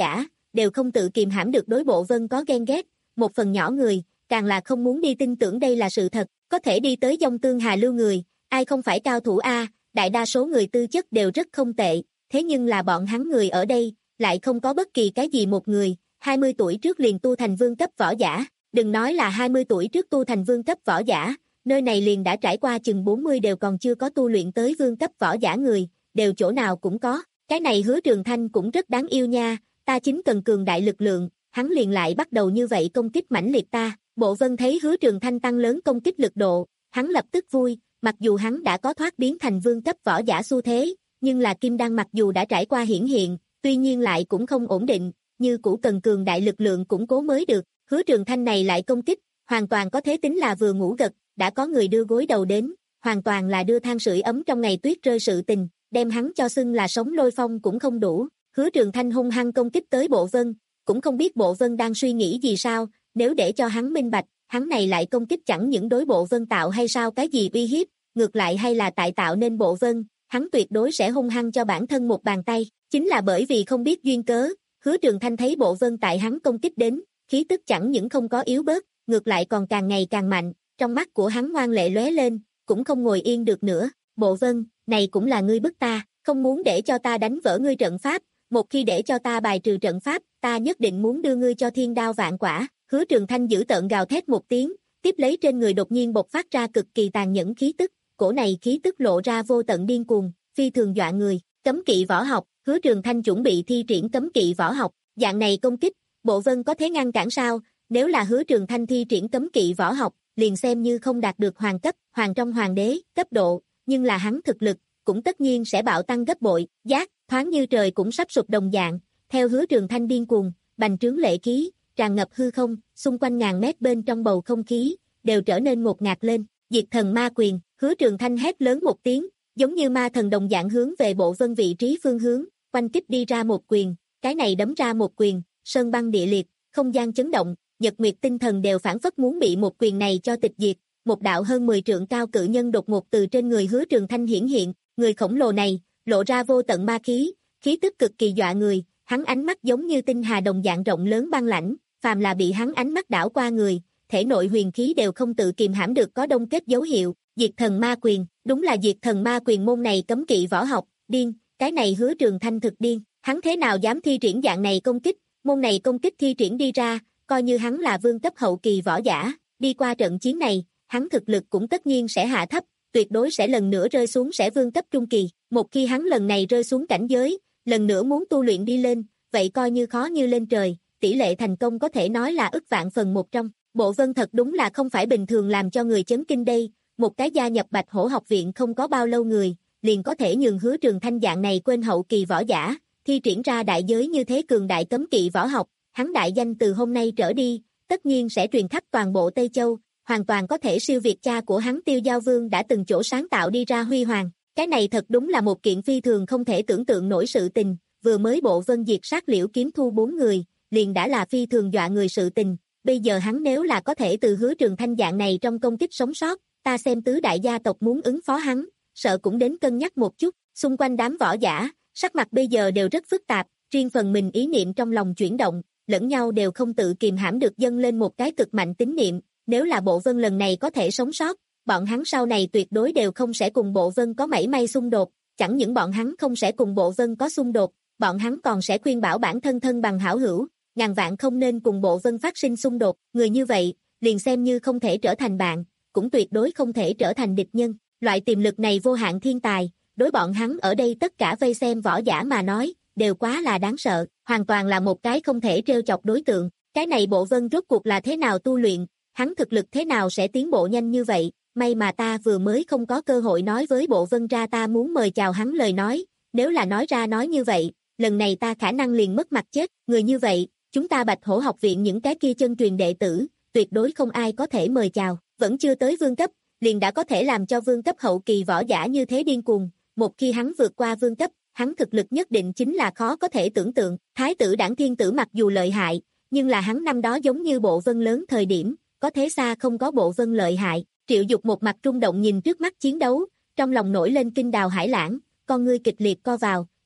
Speaker 2: đều không tự kiềm hãm được đối Bộ Vân có ghen ghét, một phần nhỏ người, càng là không muốn đi tin tưởng đây là sự thật, có thể đi tới dông tương hà lưu người, ai không phải cao thủ a, đại đa số người tư chất đều rất không tệ, thế nhưng là bọn hắn người ở đây, lại không có bất kỳ cái gì một người, hai mươi tuổi trước liền tu thành vương cấp võ giả, đừng nói là hai mươi tuổi trước tu thành vương cấp võ giả, nơi này liền đã trải qua chừng bốn mươi đều còn chưa có tu luyện tới vương cấp võ giả người, đều chỗ nào cũng có, cái này Hứa Trường Thanh cũng rất đáng yêu nha, ta chính cần cường đại lực lượng, hắn liền lại bắt đầu như vậy công kích mãnh liệt ta, Bộ Vân thấy Hứa Trường Thanh tăng lớn công kích lực độ, hắn lập tức vui, mặc dù hắn đã có thoát biến thành vương cấp võ giả xu thế, nhưng là kim đan mặc dù đã trải qua hiển hiện, tuy nhiên lại cũng không ổn định, như cũ cần cường đại lực lượng củng cố mới được, Hứa Trường Thanh này lại công kích, hoàn toàn có thể tính là vừa ngủ gật, đã có người đưa gối đầu đến, hoàn toàn là đưa than sưởi ấm trong ngày tuyết rơi sự tình, đem hắn cho xưng là sống lôi phong cũng không đủ, Hứa Trường Thanh hung hăng công kích tới Bộ Vân, cũng không biết Bộ Vân đang suy nghĩ gì sao, nếu để cho hắn minh bạch, hắn này lại công kích chẳng những đối Bộ Vân tạo hay sao cái gì uy hiếp, ngược lại hay là tại tạo nên Bộ Vân, hắn tuyệt đối sẽ hung hăng cho bản thân một bàn tay, chính là bởi vì không biết duyên cớ, Hứa Trường Thanh thấy Bộ Vân tại hắn công kích đến, khí tức chẳng những không có yếu bớt, ngược lại còn càng ngày càng mạnh, trong mắt của hắn ngoan lệ lóe lên, cũng không ngồi yên được nữa, Bộ Vân, này cũng là ngươi bức ta, không muốn để cho ta đánh vỡ ngươi trận pháp, một khi để cho ta bài trừ trận pháp, ta nhất định muốn đưa ngươi cho thiên đao vạn quả, Hứa Trường Thanh giữ tợn gào thét một tiếng, tiếp lấy trên người đột nhiên bộc phát ra cực kỳ tàn nhẫn khí tức, cổ này khí tức lộ ra vô tận điên cuồng, phi thường dọa người, cấm kỵ võ học, Hứa Trường Thanh chuẩn bị thi triển cấm kỵ võ học, dạng này công kích, Bộ Vân có thể ngăn cản sao, nếu là Hứa Trường Thanh thi triển cấm kỵ võ học, liền xem như không đạt được hoàng cấp, hoàng trong hoàng đế, cấp độ, nhưng là hắn thực lực, cũng tất nhiên sẽ bạo tăng gấp bội, giác, thoáng như trời cũng sắp sụp đồng dạng, theo Hứa Trường Thanh điên cuồng, bành trướng lệ khí, tràn ngập hư không, xung quanh ngàn mét bên trong bầu không khí, đều trở nên ngột ngạt lên, diệt thần ma quyền, Hứa Trường Thanh hét lớn một tiếng, giống như ma thần đồng dạng hướng về Bộ Vân vị trí phương hướng, quanh kích đi ra một quyền, cái này đấm ra một quyền, sơn băng địa liệt, không gian chấn động, nhật nguyệt tinh thần đều phản phất muốn bị một quyền này cho tịch diệt, một đạo hơn mười trượng cao cự nhân đột ngột từ trên người Hứa Trường Thanh hiển hiện, người khổng lồ này, lộ ra vô tận ma khí, khí tức cực kỳ dọa người, hắn ánh mắt giống như tinh hà đồng dạng rộng lớn băng lãnh, phàm là bị hắn ánh mắt đảo qua người, thể nội huyền khí đều không tự kiềm hãm được có đông kết dấu hiệu, diệt thần ma quyền, đúng là diệt thần ma quyền môn này cấm kỵ võ học, điên, cái này Hứa Trường Thanh thực điên, hắn thế nào dám thi triển dạng này công kích, môn này công kích thi triển đi ra, coi như hắn là vương cấp hậu kỳ võ giả, đi qua trận chiến này, hắn thực lực cũng tất nhiên sẽ hạ thấp, tuyệt đối sẽ lần nữa rơi xuống sẽ vương cấp trung kỳ, một khi hắn lần này rơi xuống cảnh giới, lần nữa muốn tu luyện đi lên, vậy coi như khó như lên trời, tỷ lệ thành công có thể nói là ức vạn phần một trong, Bộ Vân thật đúng là không phải bình thường làm cho người chấn kinh đây, một cái gia nhập Bạch Hổ học viện không có bao lâu người, liền có thể nhường Hứa Trường Thanh dạng này quên hậu kỳ võ giả, thi triển ra đại giới như thế cường đại cấm kỵ võ học, hắn đại danh từ hôm nay trở đi, tất nhiên sẽ truyền khắp toàn bộ Tây Châu, hoàn toàn có thể siêu việt cha của hắn Tiêu Giao Vương đã từng chỗ sáng tạo đi ra huy hoàng. Cái này thật đúng là một kiện phi thường không thể tưởng tượng nổi sự tình, vừa mới Bộ Vân diệt sát Liễu Kiếm Thu bốn người, liền đã là phi thường dọa người sự tình, bây giờ hắn nếu là có thể từ Hứa Trường Thanh dạng này trong công kích sống sót, ta xem tứ đại gia tộc muốn ứng phó hắn, sợ cũng đến cân nhắc một chút, xung quanh đám võ giả, sắc mặt bây giờ đều rất phức tạp, riêng phần mình ý niệm trong lòng chuyển động, lẫn nhau đều không tự kìm hãm được dâng lên một cái cực mạnh tín niệm, nếu là Bộ Vân lần này có thể sống sót, bọn hắn sau này tuyệt đối đều không sẽ cùng Bộ Vân có mảy may xung đột, chẳng những bọn hắn không sẽ cùng Bộ Vân có xung đột, bọn hắn còn sẽ khuyên bảo bản thân thân bằng hảo hữu, ngàn vạn không nên cùng Bộ Vân phát sinh xung đột, người như vậy, liền xem như không thể trở thành bạn, cũng tuyệt đối không thể trở thành địch nhân, loại tiềm lực này vô hạn thiên tài, đối bọn hắn ở đây tất cả vây xem võ giả mà nói, đều quá là đáng sợ, hoàn toàn là một cái không thể trêu chọc đối tượng, cái này Bộ Vân rốt cuộc là thế nào tu luyện, hắn thực lực thế nào sẽ tiến bộ nhanh như vậy, may mà ta vừa mới không có cơ hội nói với Bộ Vân ra ta muốn mời chào hắn lời nói, nếu là nói ra nói như vậy, lần này ta khả năng liền mất mặt chết, người như vậy, chúng ta Bạch Hổ học viện những cái kia chân truyền đệ tử, tuyệt đối không ai có thể mời chào, vẫn chưa tới vương cấp, liền đã có thể làm cho vương cấp hậu kỳ võ giả như thế điên cuồng, một khi hắn vượt qua vương cấp, hắn thực lực nhất định chính là khó có thể tưởng tượng, Thái tử Đảng Thiên Tử mặc dù lợi hại, nhưng là hắn năm đó giống như Bộ Vân lớn thời điểm, có thế xa không có Bộ Vân lợi hại, Triệu Dục một mặt rung động nhìn trước mắt chiến đấu, trong lòng nổi lên kinh đào hải lãng, con ngươi kịch liệt co vào,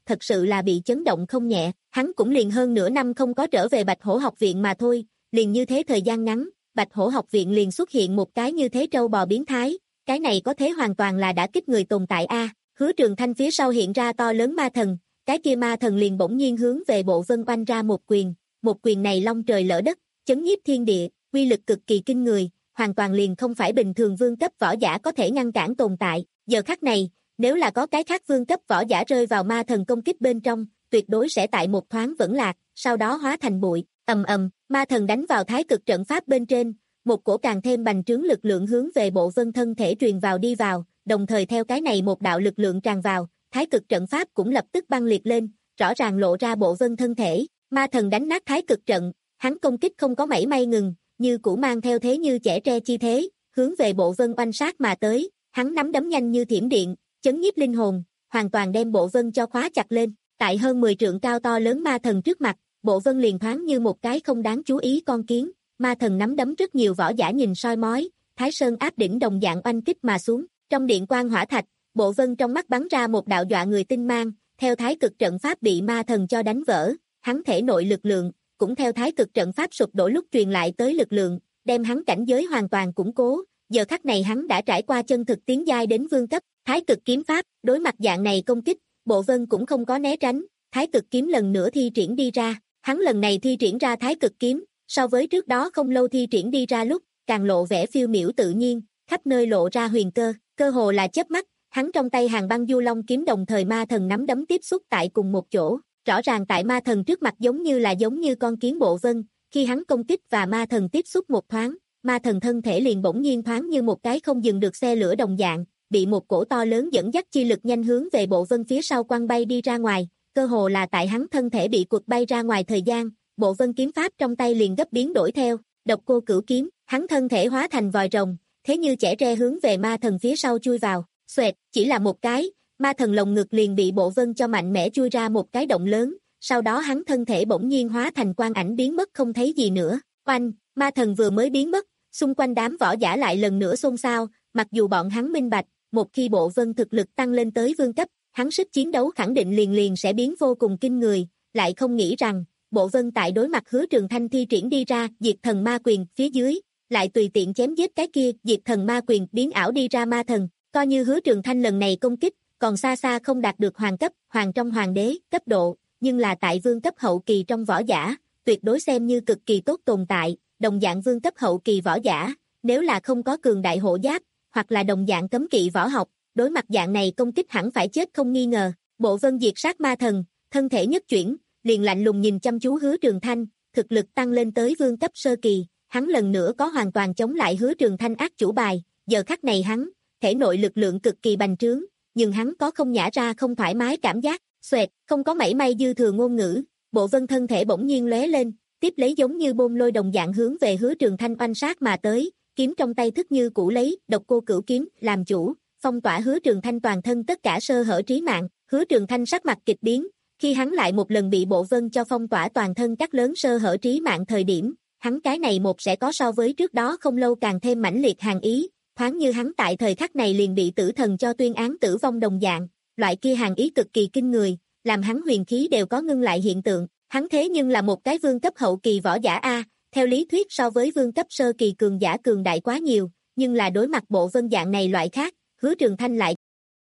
Speaker 2: thật sự là bị chấn động không nhẹ, hắn cũng liền hơn nửa năm không có trở về Bạch Hổ học viện mà thôi, liền như thế thời gian ngắn, Bạch Hổ học viện liền xuất hiện một cái như thế trâu bò biến thái, cái này có thế hoàn toàn là đã kích người tồn tại a. Hứa Trường Thanh phía sau hiện ra to lớn ma thần, cái kia ma thần liền bỗng nhiên hướng về Bộ Vân oanh ra một quyền, một quyền này long trời lở đất, chấn nhiếp thiên địa, uy lực cực kỳ kinh người, hoàn toàn liền không phải bình thường vương cấp võ giả có thể ngăn cản tồn tại. Giờ khắc này, nếu là có cái khác vương cấp võ giả rơi vào ma thần công kích bên trong, tuyệt đối sẽ tại một thoáng vỡ lạc, sau đó hóa thành bụi. Ầm ầm, ma thần đánh vào thái cực trận pháp bên trên, một cổ càng thêm bành trướng lực lượng hướng về Bộ Vân thân thể truyền vào đi vào, đồng thời theo cái này một đạo lực lượng tràn vào, thái cực trận pháp cũng lập tức băng liệt lên, rõ ràng lộ ra Bộ Vân thân thể. Ma thần đánh nát thái cực trận, hắn công kích không có mảy may ngừng, như cũ mang theo thế như chẻ tre chi thế, hướng về Bộ Vân oanh sát mà tới, hắn nắm đấm nhanh như thiểm điện, chấn nhiếp linh hồn, hoàn toàn đem Bộ Vân cho khóa chặt lên. Tại hơn mười trượng cao to lớn ma thần trước mặt, Bộ Vân liền thoáng như một cái không đáng chú ý con kiến, ma thần nắm đấm rất nhiều võ giả nhìn soi mói, Thái Sơn áp đỉnh đồng dạng oanh kích mà xuống, trong điện quang hỏa thạch, Bộ Vân trong mắt bắn ra một đạo dọa người tinh mang, theo thái cực trận pháp bị ma thần cho đánh vỡ, hắn thể nội lực lượng, cũng theo thái cực trận pháp sụp đổ lúc truyền lại tới lực lượng, đem hắn cảnh giới hoàn toàn củng cố, giờ khắc này hắn đã trải qua chân thực tiến giai đến vương cấp, thái cực kiếm pháp, đối mặt dạng này công kích, Bộ Vân cũng không có né tránh, thái cực kiếm lần nữa thi triển đi ra, hắn lần này thi triển ra thái cực kiếm, so với trước đó không lâu thi triển đi ra lúc, càng lộ vẻ phiêu miểu tự nhiên, khắp nơi lộ ra huyền cơ, cơ hồ là chớp mắt, hắn trong tay hàng băng du long kiếm đồng thời ma thần nắm đấm tiếp xúc tại cùng một chỗ, rõ ràng tại ma thần trước mặt giống như là giống như con kiến Bộ Vân, khi hắn công kích và ma thần tiếp xúc một thoáng, ma thần thân thể liền bỗng nhiên thoáng như một cái không dừng được xe lửa đồng dạng, bị một cổ to lớn dẫn dắt chi lực nhanh hướng về Bộ Vân phía sau quăng bay đi ra ngoài, cơ hồ là tại hắn thân thể bị quật bay ra ngoài thời gian, Bộ Vân kiếm pháp trong tay liền gấp biến đổi theo, Độc Cô Cửu kiếm, hắn thân thể hóa thành vòi rồng, thế như chẻ tre hướng về ma thần phía sau chui vào, xoẹt, chỉ là một cái, ma thần lồng ngực liền bị Bộ Vân cho mạnh mẽ chui ra một cái động lớn, sau đó hắn thân thể bỗng nhiên hóa thành quang ảnh biến mất không thấy gì nữa, oanh, ma thần vừa mới biến mất, xung quanh đám võ giả lại lần nữa xôn xao, mặc dù bọn hắn minh bạch, một khi Bộ Vân thực lực tăng lên tới vương cấp, hắn sức chiến đấu khẳng định liền liền sẽ biến vô cùng kinh người, lại không nghĩ rằng, Bộ Vân tại đối mặt Hứa Trường Thanh thi triển đi ra diệt thần ma quyền phía dưới, lại tùy tiện chém giết cái kia diệt thần ma quyền biến ảo đi ra ma thần, coi như Hứa Trường Thanh lần này công kích, còn xa xa không đạt được hoàng cấp, hoàng trong hoàng đế, cấp độ, nhưng là tại vương cấp hậu kỳ trong võ giả, tuyệt đối xem như cực kỳ tốt tồn tại, đồng dạng vương cấp hậu kỳ võ giả, nếu là không có cường đại hộ giáp, hoặc là đồng dạng cấm kỵ võ học, đối mặt dạng này công kích hẳn phải chết không nghi ngờ. Bộ Vân diệt sát ma thần, thân thể nhất chuyển, liền lạnh lùng nhìn chăm chú Hứa Trường Thanh, thực lực tăng lên tới vương cấp sơ kỳ, hắn lần nữa có hoàn toàn chống lại Hứa Trường Thanh ác chủ bài, giờ khắc này hắn, thể nội lực lượng cực kỳ bành trướng, nhưng hắn có không nhả ra không thoải mái cảm giác, xoẹt, không có mảy may dư thừa ngôn ngữ, Bộ Vân thân thể bỗng nhiên lóe lên, tiếp lấy giống như bom lôi đồng dạng hướng về Hứa Trường Thanh oanh sát mà tới, kiếm trong tay thức như cũ lấy, Độc Cô Cửu kiếm làm chủ, phong tỏa Hứa Trường Thanh toàn thân tất cả sơ hở trí mạng, Hứa Trường Thanh sắc mặt kịch biến, khi hắn lại một lần bị Bộ Vân cho phong tỏa toàn thân các lớn sơ hở trí mạng thời điểm, hắn cái này một sẽ có so với trước đó không lâu càng thêm mãnh liệt hàn ý, thoáng như hắn tại thời khắc này liền bị tử thần cho tuyên án tử vong đồng dạng, loại kia hàn ý cực kỳ kinh người, làm hắn huyền khí đều có ngưng lại hiện tượng, hắn thế nhưng là một cái vương cấp hậu kỳ võ giả A, theo lý thuyết so với vương cấp sơ kỳ cường giả cường đại quá nhiều, nhưng là đối mặt Bộ Vân dạng này loại khác, Hứa Trường Thanh lại.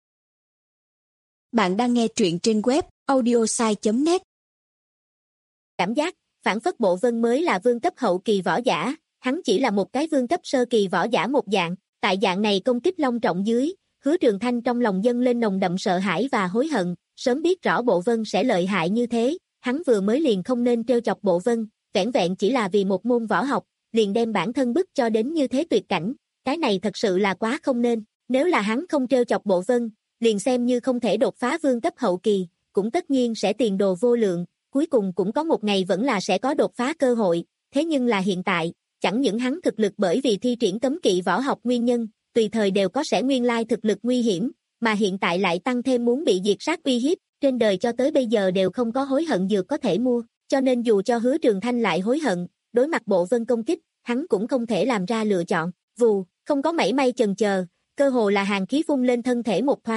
Speaker 3: Bạn đang nghe truyện trên web audiosai chấm net.
Speaker 2: Cảm giác, phản phất Bộ Vân mới là vương cấp hậu kỳ võ giả, hắn chỉ là một cái vương cấp sơ kỳ võ giả một dạng, tại dạng này công kích long trọng dưới, Hứa Trường Thanh trong lòng dâng lên nồng đậm sợ hãi và hối hận, sớm biết rõ Bộ Vân sẽ lợi hại như thế, hắn vừa mới liền không nên trêu chọc Bộ Vân, vẻn vẹn chỉ là vì một môn võ học, liền đem bản thân bức cho đến như thế tuyệt cảnh, cái này thật sự là quá không nên, nếu là hắn không trêu chọc Bộ Vân, liền xem như không thể đột phá vương cấp hậu kỳ, cũng tất nhiên sẽ tiền đồ vô lượng, cuối cùng cũng có một ngày vẫn là sẽ có đột phá cơ hội, thế nhưng là hiện tại, chẳng những hắn thực lực bởi vì thi triển cấm kỵ võ học nguyên nhân, tùy thời đều có sẽ nguyên lai thực lực nguy hiểm, mà hiện tại lại tăng thêm muốn bị diệt sát uy hiếp, trên đời cho tới bây giờ đều không có hối hận dược có thể mua, cho nên dù cho Hứa Trường Thanh lại hối hận, đối mặt Bộ Vân công kích, hắn cũng không thể làm ra lựa chọn, vù, không có mảy may chần chờ, cơ hồ là hàn khí phun lên thân thể một thoáng,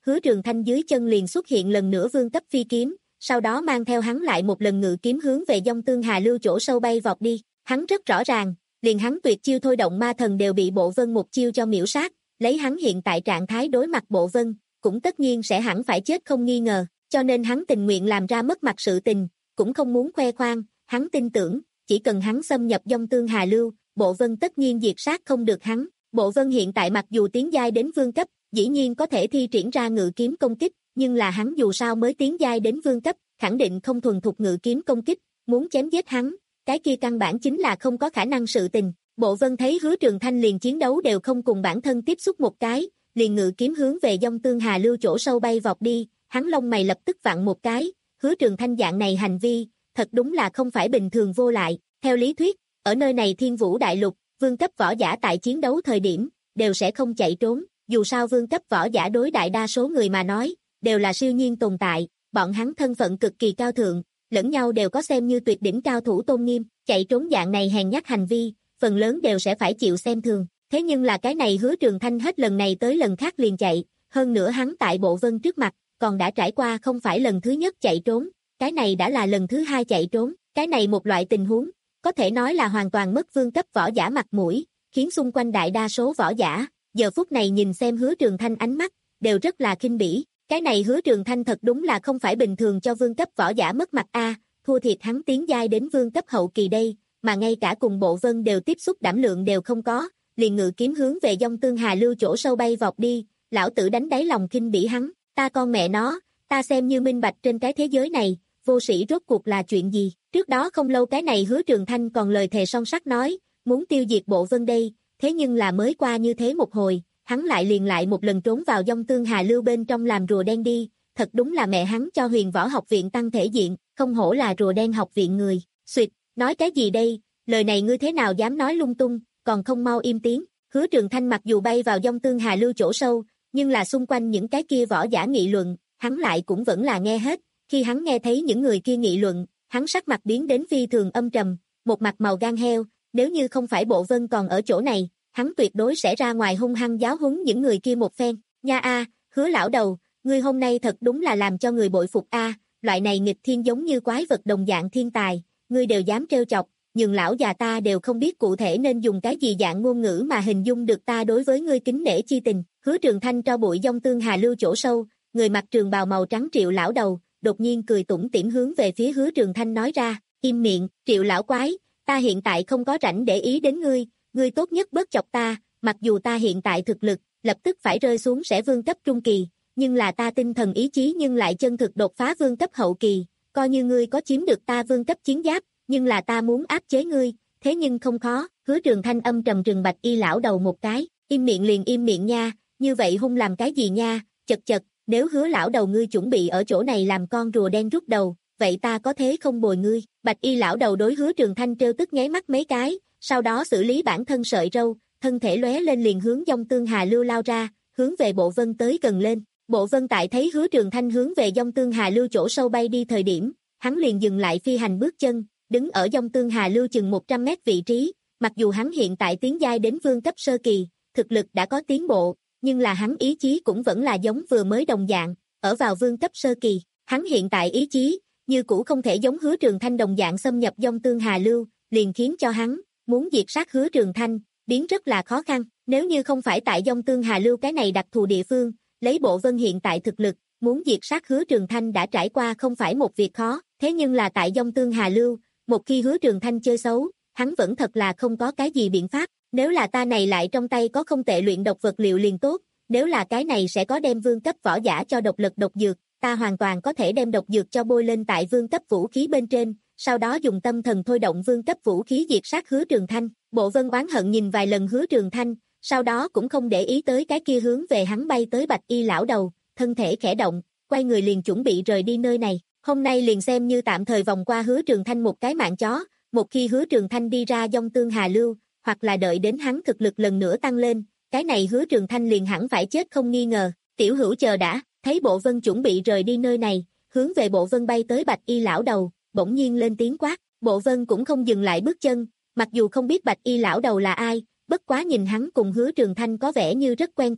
Speaker 2: Hứa Trường Thanh dưới chân liền xuất hiện lần nữa vương cấp phi kiếm, sau đó mang theo hắn lại một lần ngự kiếm hướng về Dông Tương Hà Lưu chỗ sâu bay vọt đi. Hắn rất rõ ràng, liền hắn tuyệt chiêu thôi động ma thần đều bị Bộ Vân một chiêu cho miễu sát, lấy hắn hiện tại trạng thái đối mặt Bộ Vân, cũng tất nhiên sẽ hẳn phải chết không nghi ngờ, cho nên hắn tình nguyện làm ra mất mặt sự tình, cũng không muốn khoe khoang, hắn tin tưởng, chỉ cần hắn xâm nhập Dông Tương Hà Lưu, Bộ Vân tất nhiên diệt sát không được hắn. Bộ Vân hiện tại mặc dù tiến giai đến vương cấp, dĩ nhiên có thể thi triển ra ngự kiếm công kích, nhưng là hắn dù sao mới tiến giai đến vương cấp, khẳng định không thuần thục ngự kiếm công kích, muốn chém giết hắn, cái kia căn bản chính là không có khả năng sự tình. Bộ Vân thấy Hứa Trường Thanh liền chiến đấu đều không cùng bản thân tiếp xúc một cái, liền ngự kiếm hướng về Dông Tương Hà Lưu chỗ sâu bay vọt đi, hắn lông mày lập tức vặn một cái, Hứa Trường Thanh dạng này hành vi, thật đúng là không phải bình thường vô lại, theo lý thuyết, ở nơi này Thiên Vũ Đại Lục, vương cấp võ giả tại chiến đấu thời điểm, đều sẽ không chạy trốn, dù sao vương cấp võ giả đối đại đa số người mà nói, đều là siêu nhiên tồn tại, bọn hắn thân phận cực kỳ cao thượng, lẫn nhau đều có xem như tuyệt đỉnh cao thủ tôn nghiêm, chạy trốn dạng này hèn nhát hành vi, phần lớn đều sẽ phải chịu xem thường, thế nhưng là cái này Hứa Trường Thanh hết lần này tới lần khác liền chạy, hơn nữa hắn tại Bộ Vân trước mặt, còn đã trải qua không phải lần thứ nhất chạy trốn, cái này đã là lần thứ hai chạy trốn, cái này một loại tình huống, có thể nói là hoàn toàn mất vương cấp võ giả mặt mũi, khiến xung quanh đại đa số võ giả, giờ phút này nhìn xem Hứa Trường Thanh ánh mắt, đều rất là khinh bỉ, cái này Hứa Trường Thanh thật đúng là không phải bình thường cho vương cấp võ giả mất mặt a, thua thiệt hắn tiến giai đến vương cấp hậu kỳ đây, mà ngay cả cùng Bộ Vân đều tiếp xúc đảm lượng đều không có, liền ngự kiếm hướng về Dông Tương Hà Lưu chỗ sâu bay vọt đi, lão tử đánh đáy lòng khinh bỉ hắn, ta con mẹ nó, ta xem như minh bạch trên cái thế giới này, vô sĩ rốt cuộc là chuyện gì, trước đó không lâu cái này Hứa Trường Thanh còn lời thề son sắt nói, muốn tiêu diệt Bộ Vân đây, thế nhưng là mới qua như thế một hồi, hắn lại liền lại một lần trốn vào Dông Tương Hà Lưu bên trong làm rùa đen đi, thật đúng là mẹ hắn cho Huyền Võ Học Viện tăng thể diện, không hổ là rùa đen học viện người, xuyệt, nói cái gì đây, lời này ngươi thế nào dám nói lung tung, còn không mau im tiếng. Hứa Trường Thanh mặc dù bay vào Dông Tương Hà Lưu chỗ sâu, nhưng là xung quanh những cái kia võ giả nghị luận, hắn lại cũng vẫn là nghe hết, khi hắn nghe thấy những người kia nghị luận, hắn sắc mặt biến đến phi thường âm trầm, một mặt màu gan heo, nếu như không phải Bộ Vân còn ở chỗ này, hắn tuyệt đối sẽ ra ngoài hung hăng giáo huấn những người kia một phen. Nha a, Hứa lão đầu, ngươi hôm nay thật đúng là làm cho người bội phục a, loại này nghịch thiên giống như quái vật đồng dạng thiên tài, ngươi đều dám trêu chọc, nhưng lão già ta đều không biết cụ thể nên dùng cái gì dạng ngôn ngữ mà hình dung được ta đối với ngươi kính nể chi tình. Hứa Trường Thanh cho bụi Dông Tương Hà Lưu chỗ sâu, người mặc trường bào màu trắng Triệu lão đầu, đột nhiên cười tủm tỉm hướng về phía Hứa Trường Thanh nói ra, im miệng, Triệu lão quái, ta hiện tại không có rảnh để ý đến ngươi, ngươi tốt nhất bớt chọc ta, mặc dù ta hiện tại thực lực, lập tức phải rơi xuống sẽ vương cấp trung kỳ, nhưng là ta tinh thần ý chí nhưng lại chân thực đột phá vương cấp hậu kỳ, coi như ngươi có chiếm được ta vương cấp chiến giáp, nhưng là ta muốn áp chế ngươi, thế nhưng không khó. Hứa Trường Thanh âm trầm trừng Bạch Y lão đầu một cái, im miệng liền im miệng nha, như vậy hung làm cái gì nha, chật chật, nếu Hứa lão đầu ngươi chuẩn bị ở chỗ này làm con rùa đen rút đầu, vậy ta có thế không bồi ngươi. Bạch Y lão đầu đối Hứa Trường Thanh trêu tức nháy mắt mấy cái, sau đó xử lý bản thân sợi râu, thân thể lóe lên liền hướng Dông Tương Hà Lưu lao ra, hướng về Bộ Vân tới gần lên. Bộ Vân tại thấy Hứa Trường Thanh hướng về Dông Tương Hà Lưu chỗ sâu bay đi thời điểm, hắn liền dừng lại phi hành bước chân, đứng ở Dông Tương Hà Lưu chừng một trăm mét vị trí, mặc dù hắn hiện tại tiến giai đến vương cấp sơ kỳ, thực lực đã có tiến bộ, nhưng là hắn ý chí cũng vẫn là giống vừa mới đồng dạng, ở vào vương cấp sơ kỳ, hắn hiện tại ý chí, như cũ không thể giống Hứa Trường Thanh đồng dạng xâm nhập Dông Tương Hà Lưu, liền khiến cho hắn, muốn diệt sát Hứa Trường Thanh, biến rất là khó khăn, nếu như không phải tại Dông Tương Hà Lưu cái này đặc thù địa phương, lấy Bộ Vân hiện tại thực lực, muốn diệt sát Hứa Trường Thanh đã trải qua không phải một việc khó, thế nhưng là tại Dông Tương Hà Lưu, một khi Hứa Trường Thanh chơi xấu, hắn vẫn thật là không có cái gì biện pháp, nếu là ta này lại trong tay có không tệ luyện độc vật liệu liền tốt, nếu là cái này sẽ có đem vương cấp võ giả cho độc lực độc dược, ta hoàn toàn có thể đem độc dược cho bôi lên tại vương cấp vũ khí bên trên, sau đó dùng tâm thần thôi động vương cấp vũ khí diệt sát Hứa Trường Thanh. Bộ Vân oán hận nhìn vài lần Hứa Trường Thanh, sau đó cũng không để ý tới cái kia hướng về hắn bay tới Bạch Y lão đầu, thân thể khẽ động, quay người liền chuẩn bị rời đi nơi này. Hôm nay liền xem như tạm thời vòng qua Hứa Trường Thanh một cái mạng chó, một khi Hứa Trường Thanh đi ra Dông Tương Hà Lưu, hoặc là đợi đến hắn thực lực lần nữa tăng lên, cái này Hứa Trường Thanh liền hẳn phải chết không nghi ngờ. Tiểu hữu chờ đã, thấy Bộ Vân chuẩn bị rời đi nơi này, hướng về Bộ Vân bay tới Bạch Y lão đầu, bỗng nhiên lên tiếng quát. Bộ Vân cũng không dừng lại bước chân, mặc dù không biết Bạch Y lão đầu là ai, bất quá nhìn hắn cùng Hứa Trường Thanh có vẻ như rất quen thuộc,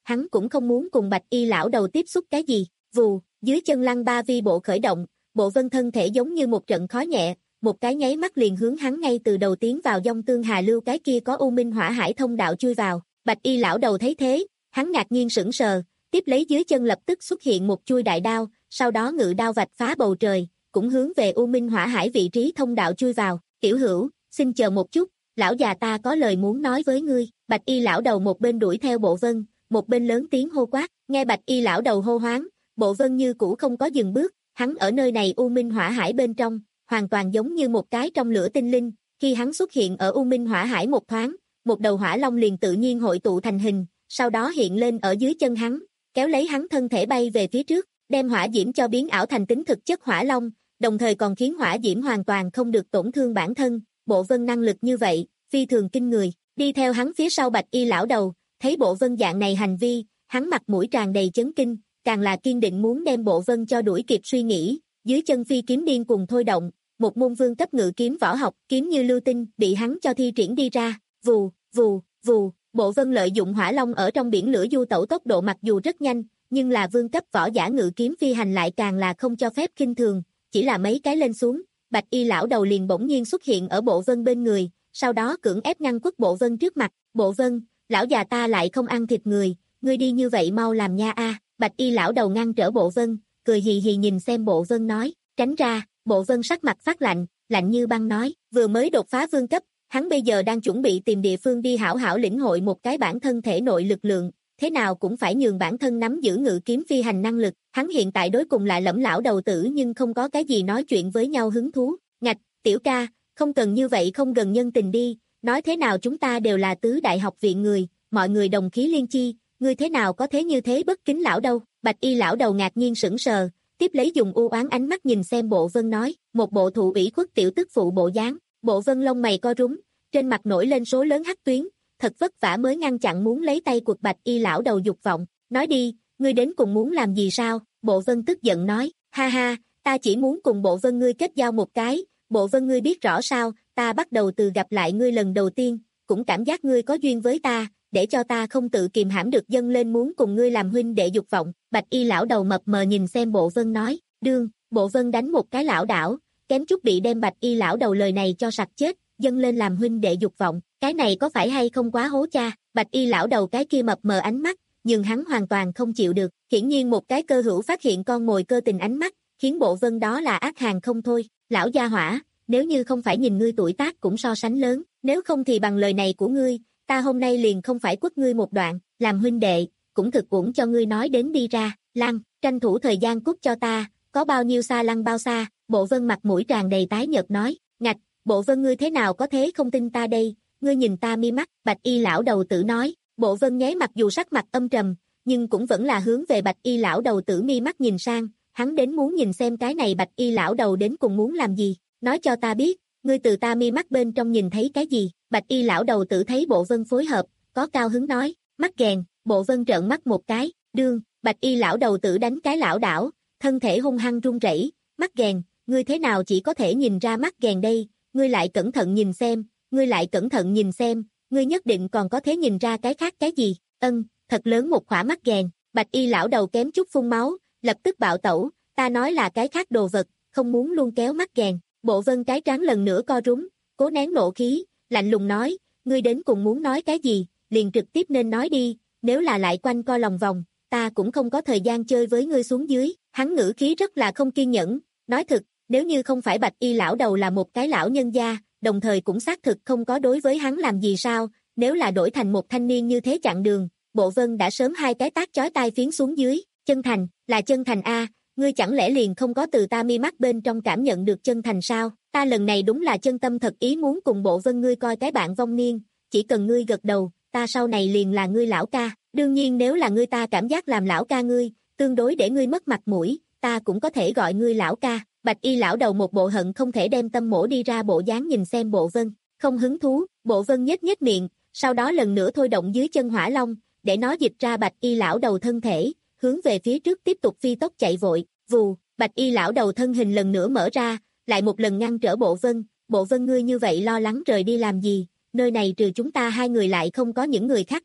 Speaker 2: hắn cũng không muốn cùng Bạch Y lão đầu tiếp xúc cái gì. Vù, dưới chân Lăng Ba Vi bộ khởi động, Bộ Vân thân thể giống như một trận khói nhẹ, một cái nháy mắt liền hướng hắn ngay từ đầu tiến vào dòng tương hà lưu cái kia có U Minh Hỏa Hải thông đạo chui vào. Bạch Y lão đầu thấy thế, hắn ngạc nhiên sững sờ, tiếp lấy dưới chân lập tức xuất hiện một chuôi đại đao, sau đó ngự đao vạch phá bầu trời, cũng hướng về U Minh Hỏa Hải vị trí thông đạo chui vào. Tiểu hữu, xin chờ một chút, lão già ta có lời muốn nói với ngươi. Bạch Y lão đầu một bên đuổi theo Bộ Vân, một bên lớn tiếng hô quát. Nghe Bạch Y lão đầu hô hoáng, Bộ Vân như cũ không có dừng bước, hắn ở nơi này U Minh Hỏa Hải bên trong, hoàn toàn giống như một cái trong lửa tinh linh, khi hắn xuất hiện ở U Minh Hỏa Hải một thoáng, một đầu hỏa long liền tự nhiên hội tụ thành hình, sau đó hiện lên ở dưới chân hắn, kéo lấy hắn thân thể bay về phía trước, đem hỏa diễm cho biến ảo thành tính thực chất hỏa long, đồng thời còn khiến hỏa diễm hoàn toàn không được tổn thương bản thân. Bộ Vân năng lực như vậy, phi thường kinh người. Đi theo hắn phía sau Bạch Y lão đầu, thấy Bộ Vân dạng này hành vi, hắn mặt mũi tràn đầy chấn kinh, càng là kiên định muốn đem Bộ Vân cho đuổi kịp suy nghĩ. Dưới chân phi kiếm điên cùng thôi động, một môn vương cấp ngự kiếm võ học, kiếm như lưu tinh, bị hắn cho thi triển đi ra. Vù, vù, vù, Bộ Vân lợi dụng hỏa long ở trong biển lửa du tẩu tốc độ mặc dù rất nhanh, nhưng là vương cấp võ giả ngự kiếm phi hành lại càng là không cho phép khinh thường, chỉ là mấy cái lên xuống, Bạch Y lão đầu liền bỗng nhiên xuất hiện ở Bộ Vân bên người, sau đó cưỡng ép ngăn quất Bộ Vân trước mặt. Bộ Vân, lão già ta lại không ăn thịt người, ngươi đi như vậy mau làm nha a. Bạch Y lão đầu ngăn trở Bộ Vân, cười hì hì nhìn xem Bộ Vân nói, tránh ra. Bộ Vân sắc mặt phát lạnh, lạnh như băng nói, vừa mới đột phá vương cấp, hắn bây giờ đang chuẩn bị tìm địa phương đi hảo hảo lĩnh hội một cái bản thân thể nội lực lượng, thế nào cũng phải nhường bản thân nắm giữ ngự kiếm phi hành năng lực. Hắn hiện tại đối cùng lại lẫm lão đầu tử nhưng không có cái gì nói chuyện với nhau hứng thú. Ngạch, tiểu ca, không cần như vậy, không gần nhân tình đi, nói thế nào chúng ta đều là tứ đại học viện người, mọi người đồng khí liên chi, ngươi thế nào có thế như thế bất kính lão đâu. Bạch Y lão đầu ngạc nhiên sững sờ, tiếp lấy dùng u oán ánh mắt nhìn xem Bộ Vân nói, một bộ thụ ủy khuất tiểu tức phụ bộ dáng. Bộ Vân lông mày co rúm, trên mặt nổi lên số lớn hắc tuyến, thật vất vả mới ngăn chặn muốn lấy tay quật Bạch Y lão đầu dục vọng. Nói đi, ngươi đến cùng muốn làm gì sao? Bộ Vân tức giận nói, ha ha, ta chỉ muốn cùng Bộ Vân ngươi kết giao một cái. Bộ Vân ngươi biết rõ sao, ta bắt đầu từ gặp lại ngươi lần đầu tiên, cũng cảm giác ngươi có duyên với ta, để cho ta không tự kìm hãm được dâng lên muốn cùng ngươi làm huynh đệ dục vọng. Bạch Y lão đầu mập mờ nhìn xem Bộ Vân nói, đương. Bộ Vân đánh một cái lão đảo, kém chút bị đem Bạch Y lão đầu lời này cho sặc chết, dâng lên làm huynh đệ dục vọng, cái này có phải hay không quá hố cha. Bạch Y lão đầu cái kia mập mờ ánh mắt, nhưng hắn hoàn toàn không chịu được, hiển nhiên một cái cơ hữu phát hiện con mồi cơ tình ánh mắt, khiến Bộ Vân đó là ác hàng không thôi. Lão gia hỏa, nếu như không phải nhìn ngươi tuổi tác cũng so sánh lớn, nếu không thì bằng lời này của ngươi, ta hôm nay liền không phải quất ngươi một đoạn, làm huynh đệ, cũng thực uổng cho ngươi nói đến đi ra. Lăng, tranh thủ thời gian cút cho ta, có bao nhiêu xa lăng bao xa. Bộ Vân mặt mũi tràn đầy tái nhợt nói, ngạch, Bộ Vân ngươi thế nào có thế không tin ta đây, ngươi nhìn ta mi mắt. Bạch Y lão đầu tử nói. Bộ Vân nháy mặt dù sắc mặt âm trầm, nhưng cũng vẫn là hướng về Bạch Y lão đầu tử mi mắt nhìn sang, hắn đến muốn nhìn xem cái này Bạch Y lão đầu đến cùng muốn làm gì, nói cho ta biết, ngươi từ ta mi mắt bên trong nhìn thấy cái gì. Bạch Y lão đầu tử thấy Bộ Vân phối hợp, có cao hứng nói, mắt ghèn. Bộ Vân trợn mắt một cái, đương. Bạch Y lão đầu tử đánh cái lão đảo, thân thể hung hăng run rẩy, mắt ghèn, ngươi thế nào chỉ có thể nhìn ra mắt ghèn đây, ngươi lại cẩn thận nhìn xem, ngươi lại cẩn thận nhìn xem, ngươi nhất định còn có thể nhìn ra cái khác cái gì. Ân, thật lớn một khỏa mắt ghèn. Bạch Y lão đầu kém chút phun máu, lập tức bạo tẩu, ta nói là cái khác đồ vật, không muốn luôn kéo mắt ghèn. Bộ Vân cái trán lần nữa co rúm, cố nén nộ khí, lạnh lùng nói, ngươi đến cùng muốn nói cái gì, liền trực tiếp nên nói đi, nếu là lại quanh co lòng vòng, ta cũng không có thời gian chơi với ngươi xuống dưới. Hắn ngữ khí rất là không kiên nhẫn, nói thực, nếu như không phải Bạch Y lão đầu là một cái lão nhân gia, đồng thời cũng xác thực không có đối với hắn làm gì sao, nếu là đổi thành một thanh niên như thế chặn đường, Bộ Vân đã sớm hai cái tát chói tai phiến xuống dưới. Chân thành, là chân thành a, ngươi chẳng lẽ liền không có từ ta mi mắt bên trong cảm nhận được chân thành sao? Ta lần này đúng là chân tâm thật ý muốn cùng Bộ Vân ngươi coi cái bạn vong niên, chỉ cần ngươi gật đầu, ta sau này liền là ngươi lão ca. Đương nhiên nếu là ngươi ta cảm giác làm lão ca ngươi, tương đối để ngươi mất mặt mũi, ta cũng có thể gọi ngươi lão ca. Bạch Y lão đầu một bộ hận không thể đem tâm mổ đi ra bộ dáng nhìn xem Bộ Vân, không hứng thú. Bộ Vân nhếch nhếch miệng, sau đó lần nữa thôi động dưới chân hỏa long, để nó dịch ra Bạch Y lão đầu thân thể, hướng về phía trước tiếp tục phi tốc chạy vội. Vù, Bạch Y lão đầu thân hình lần nữa mở ra, lại một lần ngăn trở Bộ Vân. Bộ Vân ngươi như vậy lo lắng rời đi làm gì, nơi này trừ chúng ta hai người lại không có những người khác tại,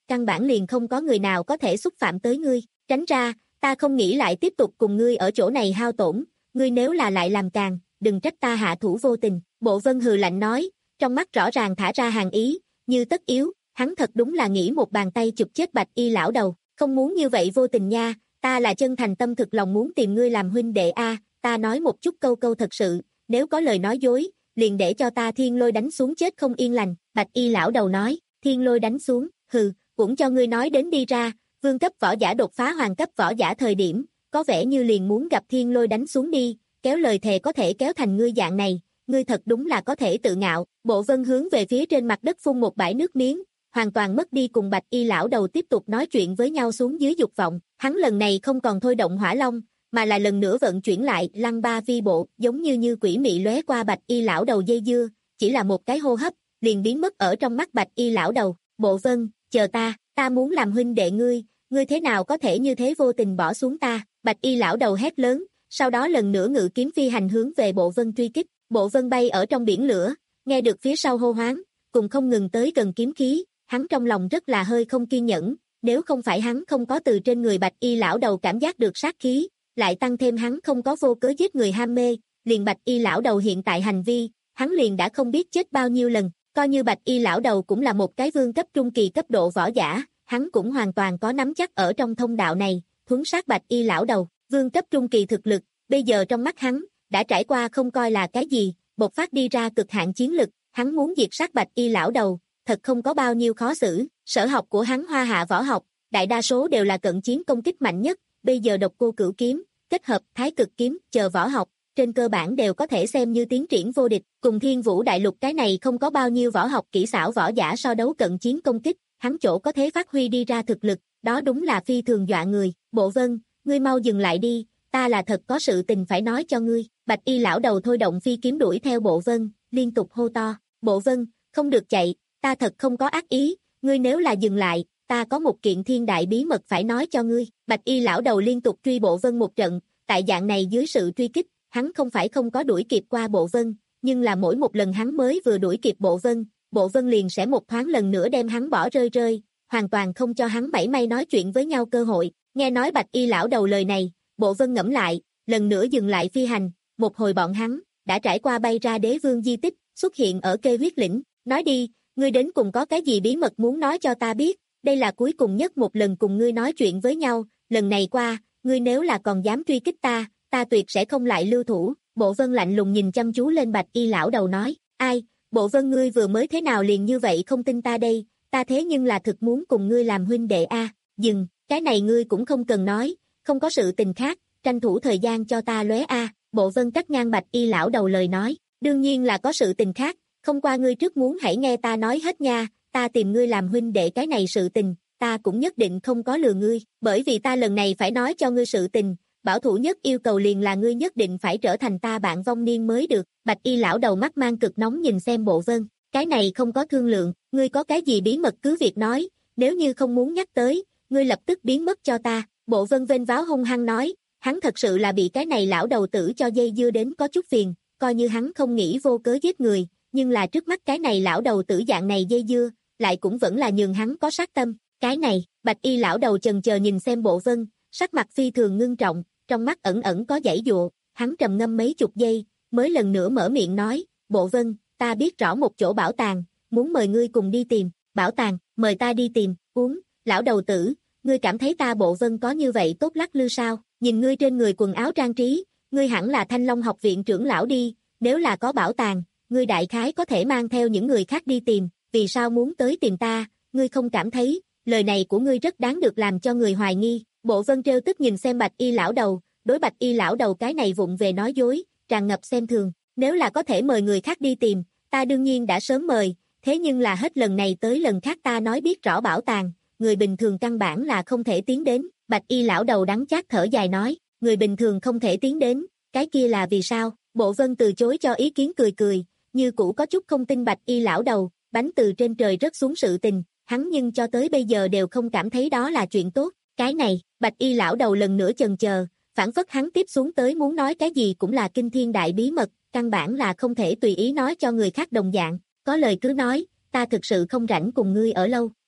Speaker 2: căn bản liền không có người nào có thể xúc phạm tới ngươi, tránh ra, ta không nghĩ lại tiếp tục cùng ngươi ở chỗ này hao tổn, ngươi nếu là lại làm càng, đừng trách ta hạ thủ vô tình, Bộ Vân hừ lạnh nói, trong mắt rõ ràng thả ra hàng ý, như tất yếu, hắn thật đúng là nghĩ một bàn tay chụp chết Bạch Y lão đầu, không muốn như vậy vô tình nha, ta là chân thành tâm thực lòng muốn tìm ngươi làm huynh đệ a, ta nói một chút câu câu thật sự, nếu có lời nói dối, liền để cho ta thiên lôi đánh xuống chết không yên lành, Bạch Y lão đầu nói, thiên lôi đánh xuống, hừ, cũng cho ngươi nói đến đi ra, vương cấp võ giả đột phá hoàng cấp võ giả thời điểm, có vẻ như liền muốn gặp thiên lôi đánh xuống đi, kéo lời thề có thể kéo thành ngươi dạng này, ngươi thật đúng là có thể tự ngạo, Bộ Vân hướng về phía trên mặt đất phun một bãi nước miếng, hoàn toàn mất đi cùng Bạch Y lão đầu tiếp tục nói chuyện với nhau xuống dưới dục vọng, hắn lần này không còn thôi động hỏa long, mà là lần nữa vận chuyển lại lăng ba vi bộ, giống như như quỷ mị lóe qua Bạch Y lão đầu dây dưa, chỉ là một cái hô hấp, liền biến mất ở trong mắt Bạch Y lão đầu, Bộ Vân, chờ ta, ta muốn làm huynh đệ ngươi, ngươi thế nào có thể như thế vô tình bỏ xuống ta, Bạch Y lão đầu hét lớn, sau đó lần nữa ngự kiếm phi hành hướng về Bộ Vân truy kích, Bộ Vân bay ở trong biển lửa, nghe được phía sau hô hoáng, cùng không ngừng tới gần kiếm khí, hắn trong lòng rất là hơi không kiên nhẫn, nếu không phải hắn không có từ trên người Bạch Y lão đầu cảm giác được sát khí, lại tăng thêm hắn không có vô cớ giết người ham mê, liền Bạch Y lão đầu hiện tại hành vi, hắn liền đã không biết chết bao nhiêu lần, coi như Bạch Y lão đầu cũng là một cái vương cấp trung kỳ cấp độ võ giả, hắn cũng hoàn toàn có nắm chắc ở trong thông đạo này, thuấn sát Bạch Y lão đầu, vương cấp trung kỳ thực lực, bây giờ trong mắt hắn, đã trải qua không coi là cái gì, bộc phát đi ra cực hạn chiến lực, hắn muốn diệt sát Bạch Y lão đầu, thật không có bao nhiêu khó xử, sở học của hắn Hoa Hạ võ học, đại đa số đều là cận chiến công kích mạnh nhất, bây giờ độc cô cửu kiếm, kết hợp thái cực kiếm, chờ võ học, trên cơ bản đều có thể xem như tiến triển vô địch, cùng Thiên Vũ đại lục cái này không có bao nhiêu võ học kỹ xảo võ giả so đấu cận chiến công kích, hắn chỗ có thể phát huy đi ra thực lực, đó đúng là phi thường dọa người, Bộ Vân, ngươi mau dừng lại đi, ta là thật có sự tình phải nói cho ngươi, Bạch Y lão đầu thôi động phi kiếm đuổi theo Bộ Vân, liên tục hô to, Bộ Vân, không được chạy, ta thật không có ác ý, ngươi nếu là dừng lại, ta có một kiện thiên đại bí mật phải nói cho ngươi, Bạch Y lão đầu liên tục truy Bộ Vân một trận, tại dạng này dưới sự truy kích, hắn không phải không có đuổi kịp qua Bộ Vân, nhưng là mỗi một lần hắn mới vừa đuổi kịp Bộ Vân, Bộ Vân liền sẽ một thoáng lần nữa đem hắn bỏ rơi rơi, hoàn toàn không cho hắn mảy may nói chuyện với nhau cơ hội, nghe nói Bạch Y lão đầu lời này, Bộ Vân ngẫm lại, lần nữa dừng lại phi hành, một hồi bọn hắn, đã trải qua bay ra đế vương di tích, xuất hiện ở Kê huyết lĩnh, nói đi, ngươi đến cùng có cái gì bí mật muốn nói cho ta biết, đây là cuối cùng nhất một lần cùng ngươi nói chuyện với nhau, lần này qua, ngươi nếu là còn dám truy kích ta, ta tuyệt sẽ không lại lưu thủ, Bộ Vân lạnh lùng nhìn chăm chú lên Bạch Y lão đầu nói, ai, Bộ Vân ngươi vừa mới thế nào liền như vậy không tin ta đây, ta thế nhưng là thực muốn cùng ngươi làm huynh đệ a, dừng, cái này ngươi cũng không cần nói, không có sự tình khác, tranh thủ thời gian cho ta lóe a, Bộ Vân cắt ngang Bạch Y lão đầu lời nói, đương nhiên là có sự tình khác, không qua ngươi trước muốn hãy nghe ta nói hết nha, ta tìm ngươi làm huynh đệ cái này sự tình, ta cũng nhất định không có lừa ngươi, bởi vì ta lần này phải nói cho ngươi sự tình, bảo thủ nhất yêu cầu liền là ngươi nhất định phải trở thành ta bạn vong niên mới được, Bạch Y lão đầu mắt mang cực nóng nhìn xem Bộ Vân, cái này không có thương lượng, ngươi có cái gì bí mật cứ việc nói, nếu như không muốn nhắc tới, ngươi lập tức biến mất cho ta, Bộ Vân vênh váo hung hăng nói, hắn thật sự là bị cái này lão đầu tử cho dây dưa đến có chút phiền, coi như hắn không nghĩ vô cớ giết người, nhưng là trước mắt cái này lão đầu tử dạng này dây dưa, lại cũng vẫn là nhường hắn có sát tâm, cái này, Bạch Y lão đầu chần chờ nhìn xem Bộ Vân, sắc mặt phi thường ngưng trọng, trong mắt ẩn ẩn có giãy giụa, hắn trầm ngâm mấy chục giây, mới lần nữa mở miệng nói, Bộ Vân, ta biết rõ một chỗ bảo tàng, muốn mời ngươi cùng đi tìm, bảo tàng, mời ta đi tìm, uống, lão đầu tử, ngươi cảm thấy ta Bộ Vân có như vậy tốt lắc lư sao, nhìn ngươi trên người quần áo trang trí, ngươi hẳn là Thanh Long học viện trưởng lão đi, nếu là có bảo tàng, ngươi đại khái có thể mang theo những người khác đi tìm, vì sao muốn tới tìm ta, ngươi không cảm thấy, lời này của ngươi rất đáng được làm cho người hoài nghi, Bộ Vân trêu tức nhìn xem Bạch Y lão đầu, đối Bạch Y lão đầu cái này vụng về nói dối, tràn ngập xem thường, nếu là có thể mời người khác đi tìm, ta đương nhiên đã sớm mời, thế nhưng là hết lần này tới lần khác ta nói biết rõ bảo tàng, người bình thường căn bản là không thể tiến đến, Bạch Y lão đầu đắng chát thở dài nói, người bình thường không thể tiến đến, cái kia là vì sao, Bộ Vân từ chối cho ý kiến cười cười, như cũ có chút không tin Bạch Y lão đầu, bánh từ trên trời rớt xuống sự tình, hắn nhưng cho tới bây giờ đều không cảm thấy đó là chuyện tốt, cái này, Bạch Y lão đầu lần nữa chần chờ, phản phất hắn tiếp xuống tới muốn nói cái gì cũng là kinh thiên đại bí mật, căn bản là không thể tùy ý nói cho người khác đồng dạng, có lời cứ nói, ta thực sự không rảnh cùng ngươi ở lâu,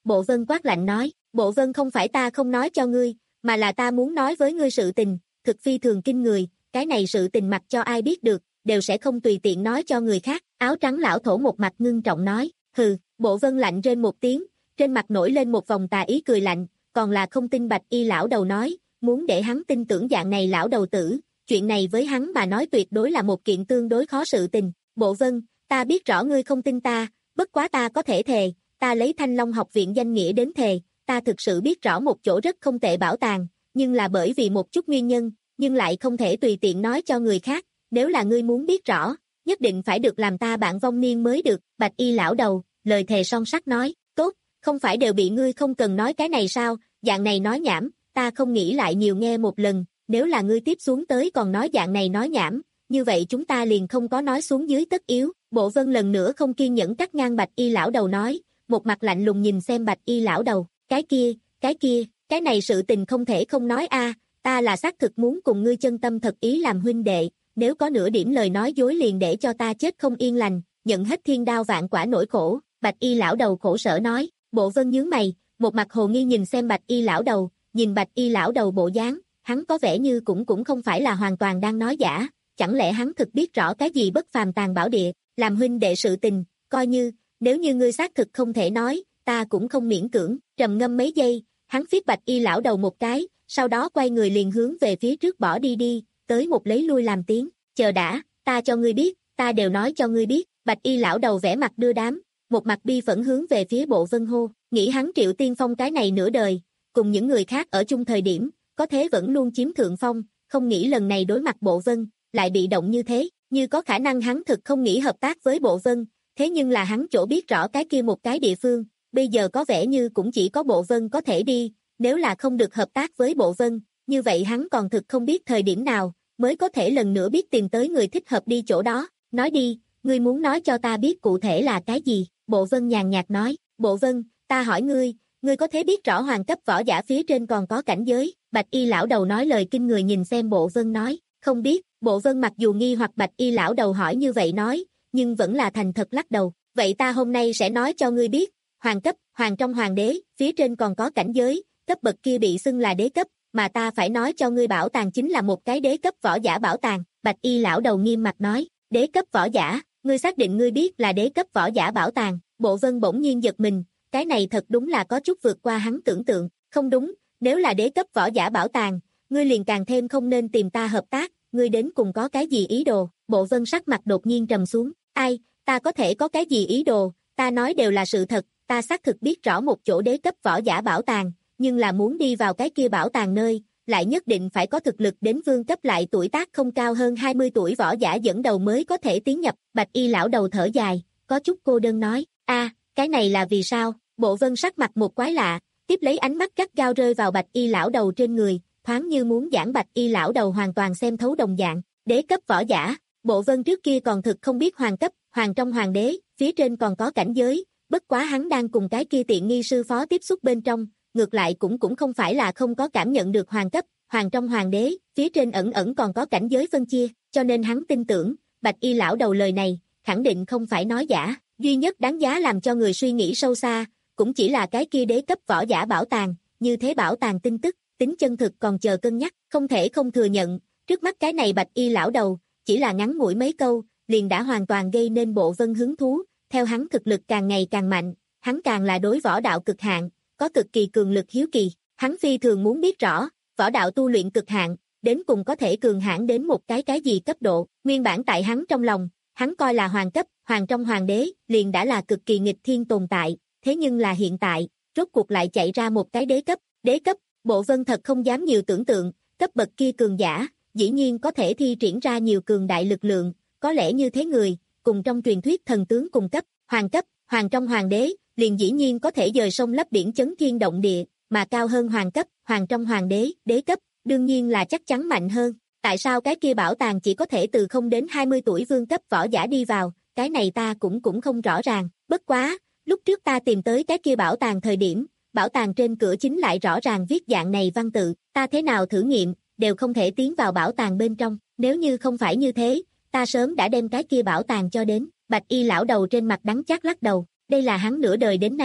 Speaker 2: Bộ Vân quát lạnh nói, Bộ Vân không phải ta không nói cho ngươi, mà là ta muốn nói với ngươi sự tình, thực phi thường kinh người, cái này sự tình mặc cho ai biết được, đều sẽ không tùy tiện nói cho người khác, áo trắng lão thổ một mặt ngưng trọng nói, hừ, Bộ Vân lạnh rên một tiếng, trên mặt nổi lên một vòng tà ý cười lạnh, còn là không tin bạch y lão đầu nói, muốn để hắn tin tưởng dạng này lão đầu tử, chuyện này với hắn mà nói tuyệt đối là một kiện tương đối khó sự tình, Bộ Vân, ta biết rõ ngươi không tin ta, bất quá ta có thể thề, ta lấy Thanh Long học viện danh nghĩa đến thề, ta thực sự biết rõ một chỗ rất không tệ bảo tàng, nhưng là bởi vì một chút nguyên nhân, nhưng lại không thể tùy tiện nói cho người khác, nếu là ngươi muốn biết rõ, nhất định phải được làm ta bạn vong niên mới được, bạch y lão đầu, lời thề son sắt nói, tốt, không phải đều bị ngươi không cần nói cái này sao, dạng này nói nhảm, ta không nghĩ lại nhiều nghe một lần, nếu là ngươi tiếp xuống tới còn nói dạng này nói nhảm, như vậy chúng ta liền không có nói xuống dưới tất yếu, Bộ Vân lần nữa không kiên nhẫn cắt ngang bạch y lão đầu nói, một mặt lạnh lùng nhìn xem bạch y lão đầu, cái kia, cái kia, cái này sự tình không thể không nói a, ta là xác thực muốn cùng ngươi chân tâm thật ý làm huynh đệ, nếu có nửa điểm lời nói dối liền để cho ta chết không yên lành, nhận hết thiên đao vạn quả nỗi khổ, bạch y lão đầu khổ sở nói, Bộ Vân nhướng mày, một mặt hồ nghi nhìn xem bạch y lão đầu, nhìn bạch y lão đầu bộ dáng, hắn có vẻ như cũng cũng không phải là hoàn toàn đang nói giả, chẳng lẽ hắn thực biết rõ cái gì bất phàm tàng bảo địa, làm huynh đệ sự tình, coi như, nếu như ngươi xác thực không thể nói, ta cũng không miễn cưỡng, trầm ngâm mấy giây, hắn phiết bạch y lão đầu một cái, sau đó quay người liền hướng về phía trước bỏ đi đi, tới một lấy lui làm tiếng, chờ đã, ta cho ngươi biết, ta đều nói cho ngươi biết, bạch y lão đầu vẻ mặt đưa đám, một mặt bi phẫn hướng về phía Bộ Vân hô, nghĩ hắn Triệu Tiên Phong cái này nửa đời, cùng những người khác ở chung thời điểm, có thế vẫn luôn chiếm thượng phong, không nghĩ lần này đối mặt Bộ Vân, lại bị động như thế, như có khả năng hắn thực không nghĩ hợp tác với Bộ Vân, thế nhưng là hắn chỗ biết rõ cái kia một cái địa phương, bây giờ có vẻ như cũng chỉ có Bộ Vân có thể đi, nếu là không được hợp tác với Bộ Vân, như vậy hắn còn thực không biết thời điểm nào, mới có thể lần nữa biết tìm tới người thích hợp đi chỗ đó, nói đi, ngươi muốn nói cho ta biết cụ thể là cái gì, Bộ Vân nhàn nhạt nói, Bộ Vân, ta hỏi ngươi, ngươi có thể biết rõ hoàng cấp võ giả phía trên còn có cảnh giới, bạch y lão đầu nói lời kinh người nhìn xem Bộ Vân nói, không biết, Bộ Vân mặc dù nghi hoặc bạch y lão đầu hỏi như vậy nói, nhưng vẫn là thành thật lắc đầu, vậy ta hôm nay sẽ nói cho ngươi biết, hoàng cấp, hoàng trong hoàng đế, phía trên còn có cảnh giới, cấp bậc kia bị xưng là đế cấp, mà ta phải nói cho ngươi bảo tàng chính là một cái đế cấp võ giả bảo tàng, bạch y lão đầu nghiêm mặt nói, đế cấp võ giả, ngươi xác định ngươi biết là đế cấp võ giả bảo tàng, Bộ Vân bỗng nhiên giật mình, cái này thật đúng là có chút vượt qua hắn tưởng tượng, không đúng, nếu là đế cấp võ giả bảo tàng, ngươi liền càng thêm không nên tìm ta hợp tác, ngươi đến cùng có cái gì ý đồ, Bộ Vân sắc mặt đột nhiên trầm xuống, ai, ta có thể có cái gì ý đồ, ta nói đều là sự thật, ta xác thực biết rõ một chỗ đế cấp võ giả bảo tàng, nhưng là muốn đi vào cái kia bảo tàng nơi, lại nhất định phải có thực lực đến vương cấp lại tuổi tác không cao hơn hai mươi tuổi võ giả dẫn đầu mới có thể tiến nhập, bạch y lão đầu thở dài, có chút cô đơn nói, a, cái này là vì sao, Bộ Vân sắc mặt một quái lạ, tiếp lấy ánh mắt gắt gao rơi vào bạch y lão đầu trên người, thoáng như muốn giảng bạch y lão đầu hoàn toàn xem thấu đồng dạng, đế cấp võ giả, Bộ Vân trước kia còn thực không biết hoàng cấp, hoàng trong hoàng đế, phía trên còn có cảnh giới, bất quá hắn đang cùng cái kia tiện nghi sư phó tiếp xúc bên trong, ngược lại cũng cũng không phải là không có cảm nhận được hoàng cấp, hoàng trong hoàng đế, phía trên ẩn ẩn còn có cảnh giới phân chia, cho nên hắn tin tưởng, bạch y lão đầu lời này, khẳng định không phải nói giả, duy nhất đáng giá làm cho người suy nghĩ sâu xa, cũng chỉ là cái kia đế cấp võ giả bảo tàng, như thế bảo tàng tin tức, tính chân thực còn chờ cân nhắc, không thể không thừa nhận, trước mắt cái này bạch y lão đầu, chỉ là ngắn ngủi mấy câu, liền đã hoàn toàn gây nên Bộ Vân hứng thú, theo hắn thực lực càng ngày càng mạnh, hắn càng là đối võ đạo cực hạn, có cực kỳ cường lực hiếu kỳ, hắn phi thường muốn biết rõ, võ đạo tu luyện cực hạn, đến cùng có thể cường hãn đến một cái cái gì cấp độ, nguyên bản tại hắn trong lòng, hắn coi là hoàng cấp, hoàng trong hoàng đế, liền đã là cực kỳ nghịch thiên tồn tại, thế nhưng là hiện tại, rốt cuộc lại chạy ra một cái đế cấp, đế cấp, Bộ Vân thật không dám nhiều tưởng tượng, cấp bậc kia cường giả, dĩ nhiên có thể thi triển ra nhiều cường đại lực lượng, có lẽ như thế người, cùng trong truyền thuyết thần tướng cùng cấp, hoàng cấp, hoàng trong hoàng đế, liền dĩ nhiên có thể dời sông lấp biển chấn thiên động địa, mà cao hơn hoàng cấp, hoàng trong hoàng đế, đế cấp, đương nhiên là chắc chắn mạnh hơn. Tại sao cái kia bảo tàng chỉ có thể từ không đến hai mươi tuổi vương cấp võ giả đi vào, cái này ta cũng cũng không rõ ràng, bất quá, lúc trước ta tìm tới cái kia bảo tàng thời điểm, bảo tàng trên cửa chính lại rõ ràng viết dạng này văn tự, ta thế nào thử nghiệm, đều không thể tiến vào bảo tàng bên trong, nếu như không phải như thế, ta sớm đã đem cái kia bảo tàng cho đến, bạch y lão đầu trên mặt đắng chát lắc đầu, đây là hắn nửa đời đến nay,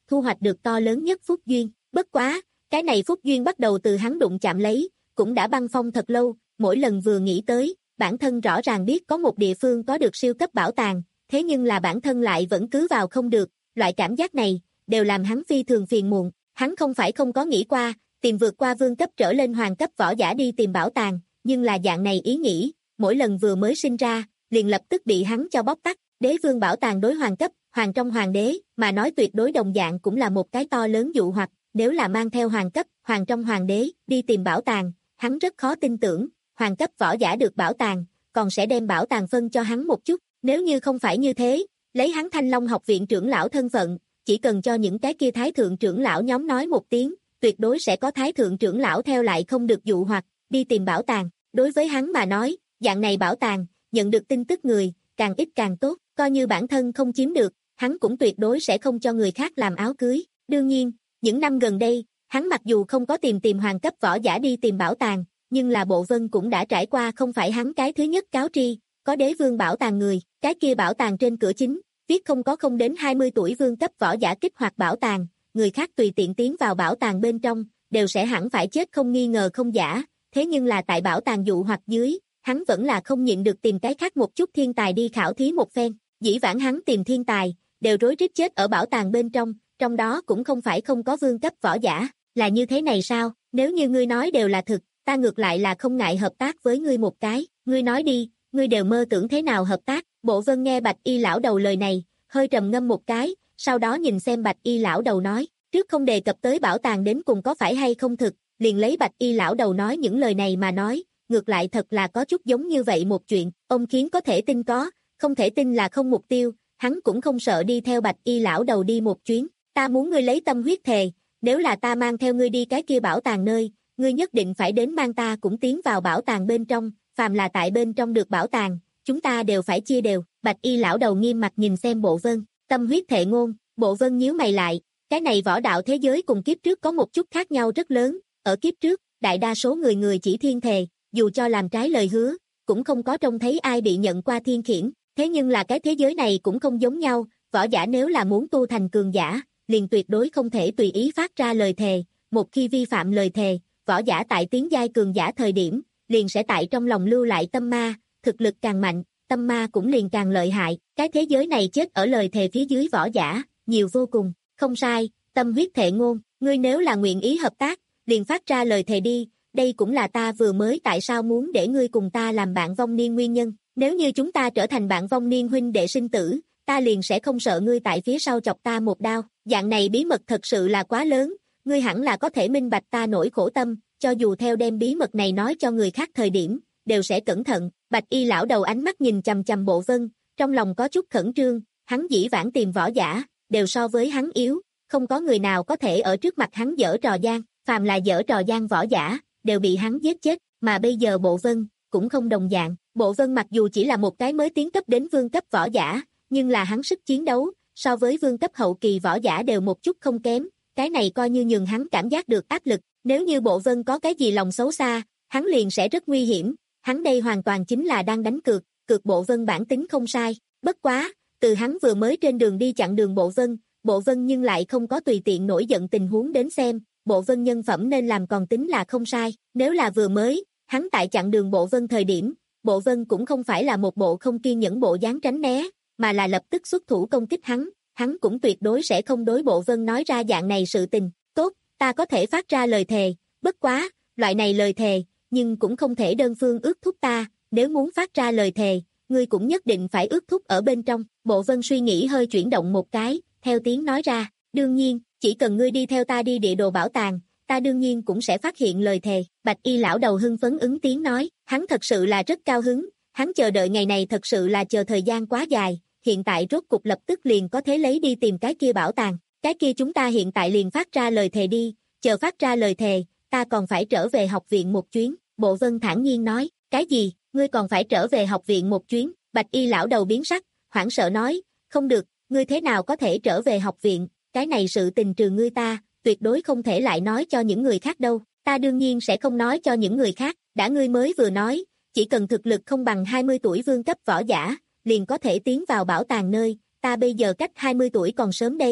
Speaker 2: thu hoạch được to lớn nhất phúc duyên. Bất quá, cái này phúc duyên bắt đầu từ hắn đụng chạm lấy, cũng đã băng phong thật lâu, mỗi lần vừa nghĩ tới, bản thân rõ ràng biết có một địa phương có được siêu cấp bảo tàng, thế nhưng là bản thân lại vẫn cứ vào không được, loại cảm giác này, đều làm hắn phi thường phiền muộn. Hắn không phải không có nghĩ qua, tìm vượt qua vương cấp trở lên hoàng cấp võ giả đi tìm bảo tàng, nhưng là dạng này ý nghĩ, mỗi lần vừa mới sinh ra, liền lập tức bị hắn cho bóc tắt. Đế vương bảo tàng đối hoàng cấp, hoàng trong hoàng đế, mà nói tuyệt đối đồng dạng cũng là một cái to lớn dụ hoặc, nếu là mang theo hoàng cấp, hoàng trong hoàng đế, đi tìm bảo tàng, hắn rất khó tin tưởng, hoàng cấp võ giả được bảo tàng, còn sẽ đem bảo tàng phân cho hắn một chút, nếu như không phải như thế, lấy hắn Thanh Long học viện trưởng lão thân phận, chỉ cần cho những cái kia thái thượng trưởng lão nhóm nói một tiếng, tuyệt đối sẽ có thái thượng trưởng lão theo lại không được dụ hoặc, đi tìm bảo tàng. Đối với hắn mà nói, dạng này bảo tàng, nhận được tin tức người, càng ít càng tốt, coi như bản thân không chiếm được, hắn cũng tuyệt đối sẽ không cho người khác làm áo cưới. Đương nhiên, những năm gần đây, hắn mặc dù không có tìm tìm hoàng cấp võ giả đi tìm bảo tàng, nhưng là Bộ Vân cũng đã trải qua không phải hắn cái thứ nhất cáo tri, có đế vương bảo tàng người, cái kia bảo tàng trên cửa chính, viết không có không đến hai mươi tuổi vương cấp võ giả kích hoạt bảo tàng, người khác tùy tiện tiến vào bảo tàng bên trong, đều sẽ hẳn phải chết không nghi ngờ không giả, thế nhưng là tại bảo tàng dụ hoặc dưới, hắn vẫn là không nhịn được tìm cái khác một chút thiên tài đi khảo thí một phen, dĩ vãng hắn tìm thiên tài, đều rối rít chết ở bảo tàng bên trong, trong đó cũng không phải không có vương cấp võ giả, là như thế này sao, nếu như ngươi nói đều là thực, ta ngược lại là không ngại hợp tác với ngươi một cái, ngươi nói đi, ngươi đều mơ tưởng thế nào hợp tác. Bộ Vân nghe Bạch Y lão đầu lời này, hơi trầm ngâm một cái, sau đó nhìn xem Bạch Y lão đầu nói, trước không đề cập tới bảo tàng đến cùng có phải hay không thực, liền lấy Bạch Y lão đầu nói những lời này mà nói, ngược lại thật là có chút giống như vậy một chuyện, ông khiến có thể tin có, không thể tin là không mục tiêu, hắn cũng không sợ đi theo Bạch Y lão đầu đi một chuyến, ta muốn ngươi lấy tâm huyết thề, nếu là ta mang theo ngươi đi cái kia bảo tàng nơi, ngươi nhất định phải đến mang ta cũng tiến vào bảo tàng bên trong, phàm là tại bên trong được bảo tàng, chúng ta đều phải chia đều. Bạch Y lão đầu nghiêm mặt nhìn xem Bộ Vân, tâm huyết thệ ngôn. Bộ Vân nhíu mày lại, cái này võ đạo thế giới cùng kiếp trước có một chút khác nhau rất lớn, ở kiếp trước, đại đa số người người chỉ thiên thề, dù cho làm trái lời hứa, cũng không có trông thấy ai bị nhận qua thiên khiển, thế nhưng là cái thế giới này cũng không giống nhau, võ giả nếu là muốn tu thành cường giả, liền tuyệt đối không thể tùy ý phát ra lời thề, một khi vi phạm lời thề, võ giả tại tiến giai cường giả thời điểm, liền sẽ tại trong lòng lưu lại tâm ma, thực lực càng mạnh, tâm ma cũng liền càng lợi hại, cái thế giới này chết ở lời thề phía dưới võ giả, nhiều vô cùng, không sai, tâm huyết thệ ngôn, ngươi nếu là nguyện ý hợp tác, liền phát ra lời thề đi, đây cũng là ta vừa mới tại sao muốn để ngươi cùng ta làm bạn vong niên nguyên nhân, nếu như chúng ta trở thành bạn vong niên huynh đệ sinh tử, ta liền sẽ không sợ ngươi tại phía sau chọc ta một đao, dạng này bí mật thật sự là quá lớn, ngươi hẳn là có thể minh bạch ta nỗi khổ tâm, cho dù theo đem bí mật này nói cho người khác thời điểm, đều sẽ cẩn thận. Bạch Y lão đầu ánh mắt nhìn chằm chằm Bộ Vân, trong lòng có chút khẩn trương, hắn dĩ vãng tìm võ giả, đều so với hắn yếu, không có người nào có thể ở trước mặt hắn giở trò gian, phàm là giở trò gian võ giả, đều bị hắn giết chết, mà bây giờ Bộ Vân, cũng không đồng dạng, Bộ Vân mặc dù chỉ là một cái mới tiến cấp đến vương cấp võ giả, nhưng là hắn sức chiến đấu, so với vương cấp hậu kỳ võ giả đều một chút không kém, cái này coi như nhường hắn cảm giác được áp lực, nếu như Bộ Vân có cái gì lòng xấu xa, hắn liền sẽ rất nguy hiểm, hắn đây hoàn toàn chính là đang đánh cược, cược Bộ Vân bản tính không sai, bất quá, từ hắn vừa mới trên đường đi chặn đường Bộ Vân, Bộ Vân nhưng lại không có tùy tiện nổi giận tình huống đến xem, Bộ Vân nhân phẩm nên làm còn tính là không sai, nếu là vừa mới, hắn tại chặn đường Bộ Vân thời điểm, Bộ Vân cũng không phải là một bộ không kiên nhẫn bộ dáng tránh né, mà là lập tức xuất thủ công kích hắn, hắn cũng tuyệt đối sẽ không đối Bộ Vân nói ra dạng này sự tình, tốt, ta có thể phát ra lời thề, bất quá, loại này lời thề, nhưng cũng không thể đơn phương ước thúc ta, nếu muốn phát ra lời thề, ngươi cũng nhất định phải ước thúc ở bên trong. Bộ Vân suy nghĩ hơi chuyển động một cái, theo tiếng nói ra, đương nhiên, chỉ cần ngươi đi theo ta đi địa đồ bảo tàng, ta đương nhiên cũng sẽ phát hiện lời thề. Bạch Y lão đầu hưng phấn ứng tiếng nói, hắn thật sự là rất cao hứng, hắn chờ đợi ngày này thật sự là chờ thời gian quá dài, hiện tại rốt cục lập tức liền có thể lấy đi tìm cái kia bảo tàng, cái kia chúng ta hiện tại liền phát ra lời thề đi, chờ phát ra lời thề, ta còn phải trở về học viện một chuyến. Bộ Vân thản nhiên nói, cái gì, ngươi còn phải trở về học viện một chuyến? Bạch Y lão đầu biến sắc, hoảng sợ nói, không được, ngươi thế nào có thể trở về học viện, cái này sự tình trừ ngươi ta, tuyệt đối không thể lại nói cho những người khác đâu, ta đương nhiên sẽ không nói cho những người khác, đã ngươi mới vừa nói, chỉ cần thực lực không bằng hai mươi tuổi vương cấp võ giả, liền có thể tiến vào bảo tàng nơi, ta bây giờ cách hai mươi tuổi còn sớm đây,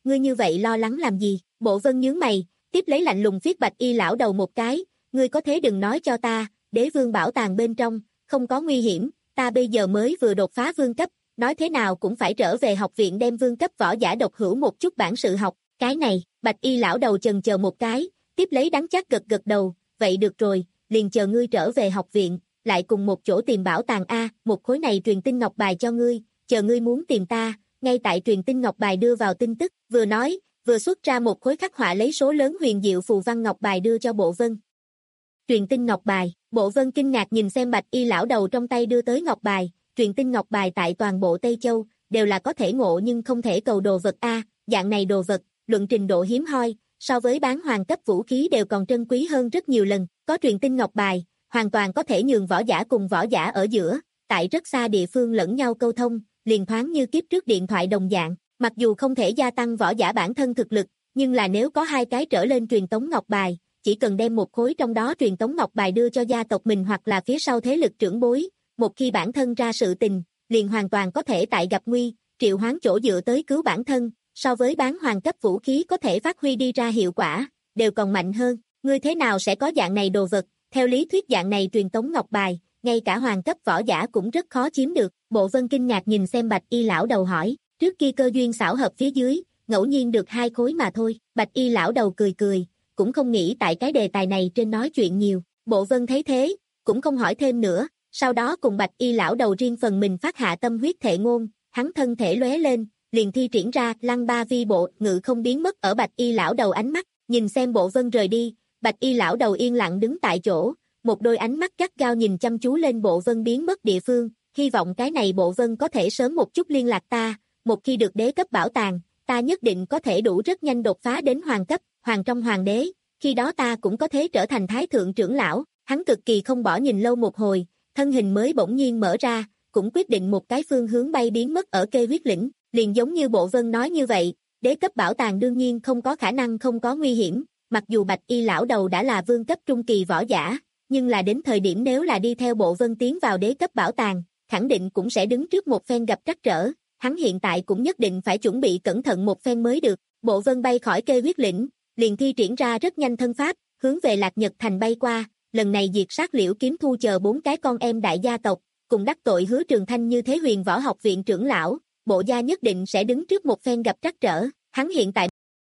Speaker 2: ngươi như vậy lo lắng làm gì? Bộ Vân nhướng mày, tiếp lấy lạnh lùng viết Bạch Y lão đầu một cái, ngươi có thế đừng nói cho ta, Đế Vương bảo tàng bên trong, không có nguy hiểm, ta bây giờ mới vừa đột phá vương cấp, nói thế nào cũng phải trở về học viện đem vương cấp võ giả độc hữu một chút bản sự học, cái này, Bạch Y lão đầu chần chờ một cái, tiếp lấy đắng chát gật gật đầu, vậy được rồi, liền chờ ngươi trở về học viện, lại cùng một chỗ tìm bảo tàng A, một khối này truyền tin ngọc bài cho ngươi, chờ ngươi muốn tìm ta, ngay tại truyền tin ngọc bài đưa vào tin tức, vừa nói, vừa xuất ra một khối khắc họa lấy số lớn huyền diệu phù văn ngọc bài đưa cho Bộ Vân. Truyền tin ngọc bài, Bộ Vân kinh ngạc nhìn xem Bạch Y lão đầu trong tay đưa tới ngọc bài, truyền tin ngọc bài tại toàn bộ Tây Châu, đều là có thể ngộ nhưng không thể cầu đồ vật A, dạng này đồ vật, luận trình độ hiếm hoi, so với bán hoàng cấp vũ khí đều còn trân quý hơn rất nhiều lần, có truyền tin ngọc bài, hoàn toàn có thể nhường võ giả cùng võ giả ở giữa, tại rất xa địa phương lẫn nhau câu thông, liền thoáng như kiếp trước điện thoại đồng dạng, mặc dù không thể gia tăng võ giả bản thân thực lực, nhưng là nếu có hai cái trở lên truyền tống ngọc bài, chỉ cần đem một khối trong đó truyền tống ngọc bài đưa cho gia tộc mình hoặc là phía sau thế lực trưởng bối, một khi bản thân ra sự tình, liền hoàn toàn có thể tại gặp nguy, triệu hoán chỗ dựa tới cứu bản thân, so với bán hoàng cấp vũ khí có thể phát huy đi ra hiệu quả, đều còn mạnh hơn, ngươi thế nào sẽ có dạng này đồ vật, theo lý thuyết dạng này truyền tống ngọc bài, ngay cả hoàng cấp võ giả cũng rất khó chiếm được, Bộ Vân kinh ngạc nhìn xem Bạch Y lão đầu hỏi, trước kia cơ duyên xảo hợp phía dưới, ngẫu nhiên được hai khối mà thôi, Bạch Y lão đầu cười cười, cũng không nghĩ tại cái đề tài này trên nói chuyện nhiều, Bộ Vân thấy thế, cũng không hỏi thêm nữa, sau đó cùng Bạch Y lão đầu riêng phần mình phát hạ tâm huyết thệ ngôn, hắn thân thể lóe lên, liền thi triển ra lăng ba vi bộ, ngự không biến mất ở Bạch Y lão đầu ánh mắt, nhìn xem Bộ Vân rời đi, Bạch Y lão đầu yên lặng đứng tại chỗ, một đôi ánh mắt gắt gao nhìn chăm chú lên Bộ Vân biến mất địa phương, hy vọng cái này Bộ Vân có thể sớm một chút liên lạc ta, một khi được đế cấp bảo tàng, ta nhất định có thể đủ rất nhanh đột phá đến hoàng cấp, hoàng trong hoàng đế, khi đó ta cũng có thể trở thành thái thượng trưởng lão, hắn cực kỳ không bỏ nhìn lâu một hồi, thân hình mới bỗng nhiên mở ra, cũng quyết định một cái phương hướng bay biến mất ở Kê Huyết Lĩnh, liền giống như Bộ Vân nói như vậy, đế cấp bảo tàng đương nhiên không có khả năng không có nguy hiểm, mặc dù Bạch Y lão đầu đã là vương cấp trung kỳ võ giả, nhưng là đến thời điểm nếu là đi theo Bộ Vân tiến vào đế cấp bảo tàng, khẳng định cũng sẽ đứng trước một phen gặp trắc trở, hắn hiện tại cũng nhất định phải chuẩn bị cẩn thận một phen mới được, Bộ Vân bay khỏi Kê Huyết Lĩnh, liền thi triển ra rất nhanh thân pháp, hướng về Lạc Nhật Thành bay qua, lần này diệt sát Liễu Kiếm Thu chờ bốn cái con em đại gia tộc, cùng đắc tội Hứa Trường Thanh như thế Huyền Võ Học viện trưởng lão, Bộ gia nhất định sẽ đứng trước một phen gặp trắc trở, hắn hiện tại.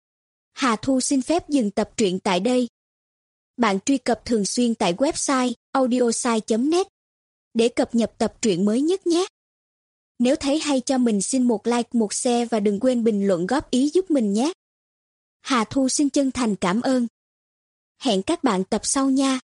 Speaker 3: Hà Thu xin phép dừng tập truyện tại đây. Bạn truy cập thường xuyên tại website audiosai chấm net để cập nhật tập truyện mới nhất nhé. Nếu thấy hay cho mình xin một like, một share và đừng quên bình luận góp ý giúp mình nhé. Hà Thu xin chân thành cảm ơn. Hẹn các bạn tập sau nha.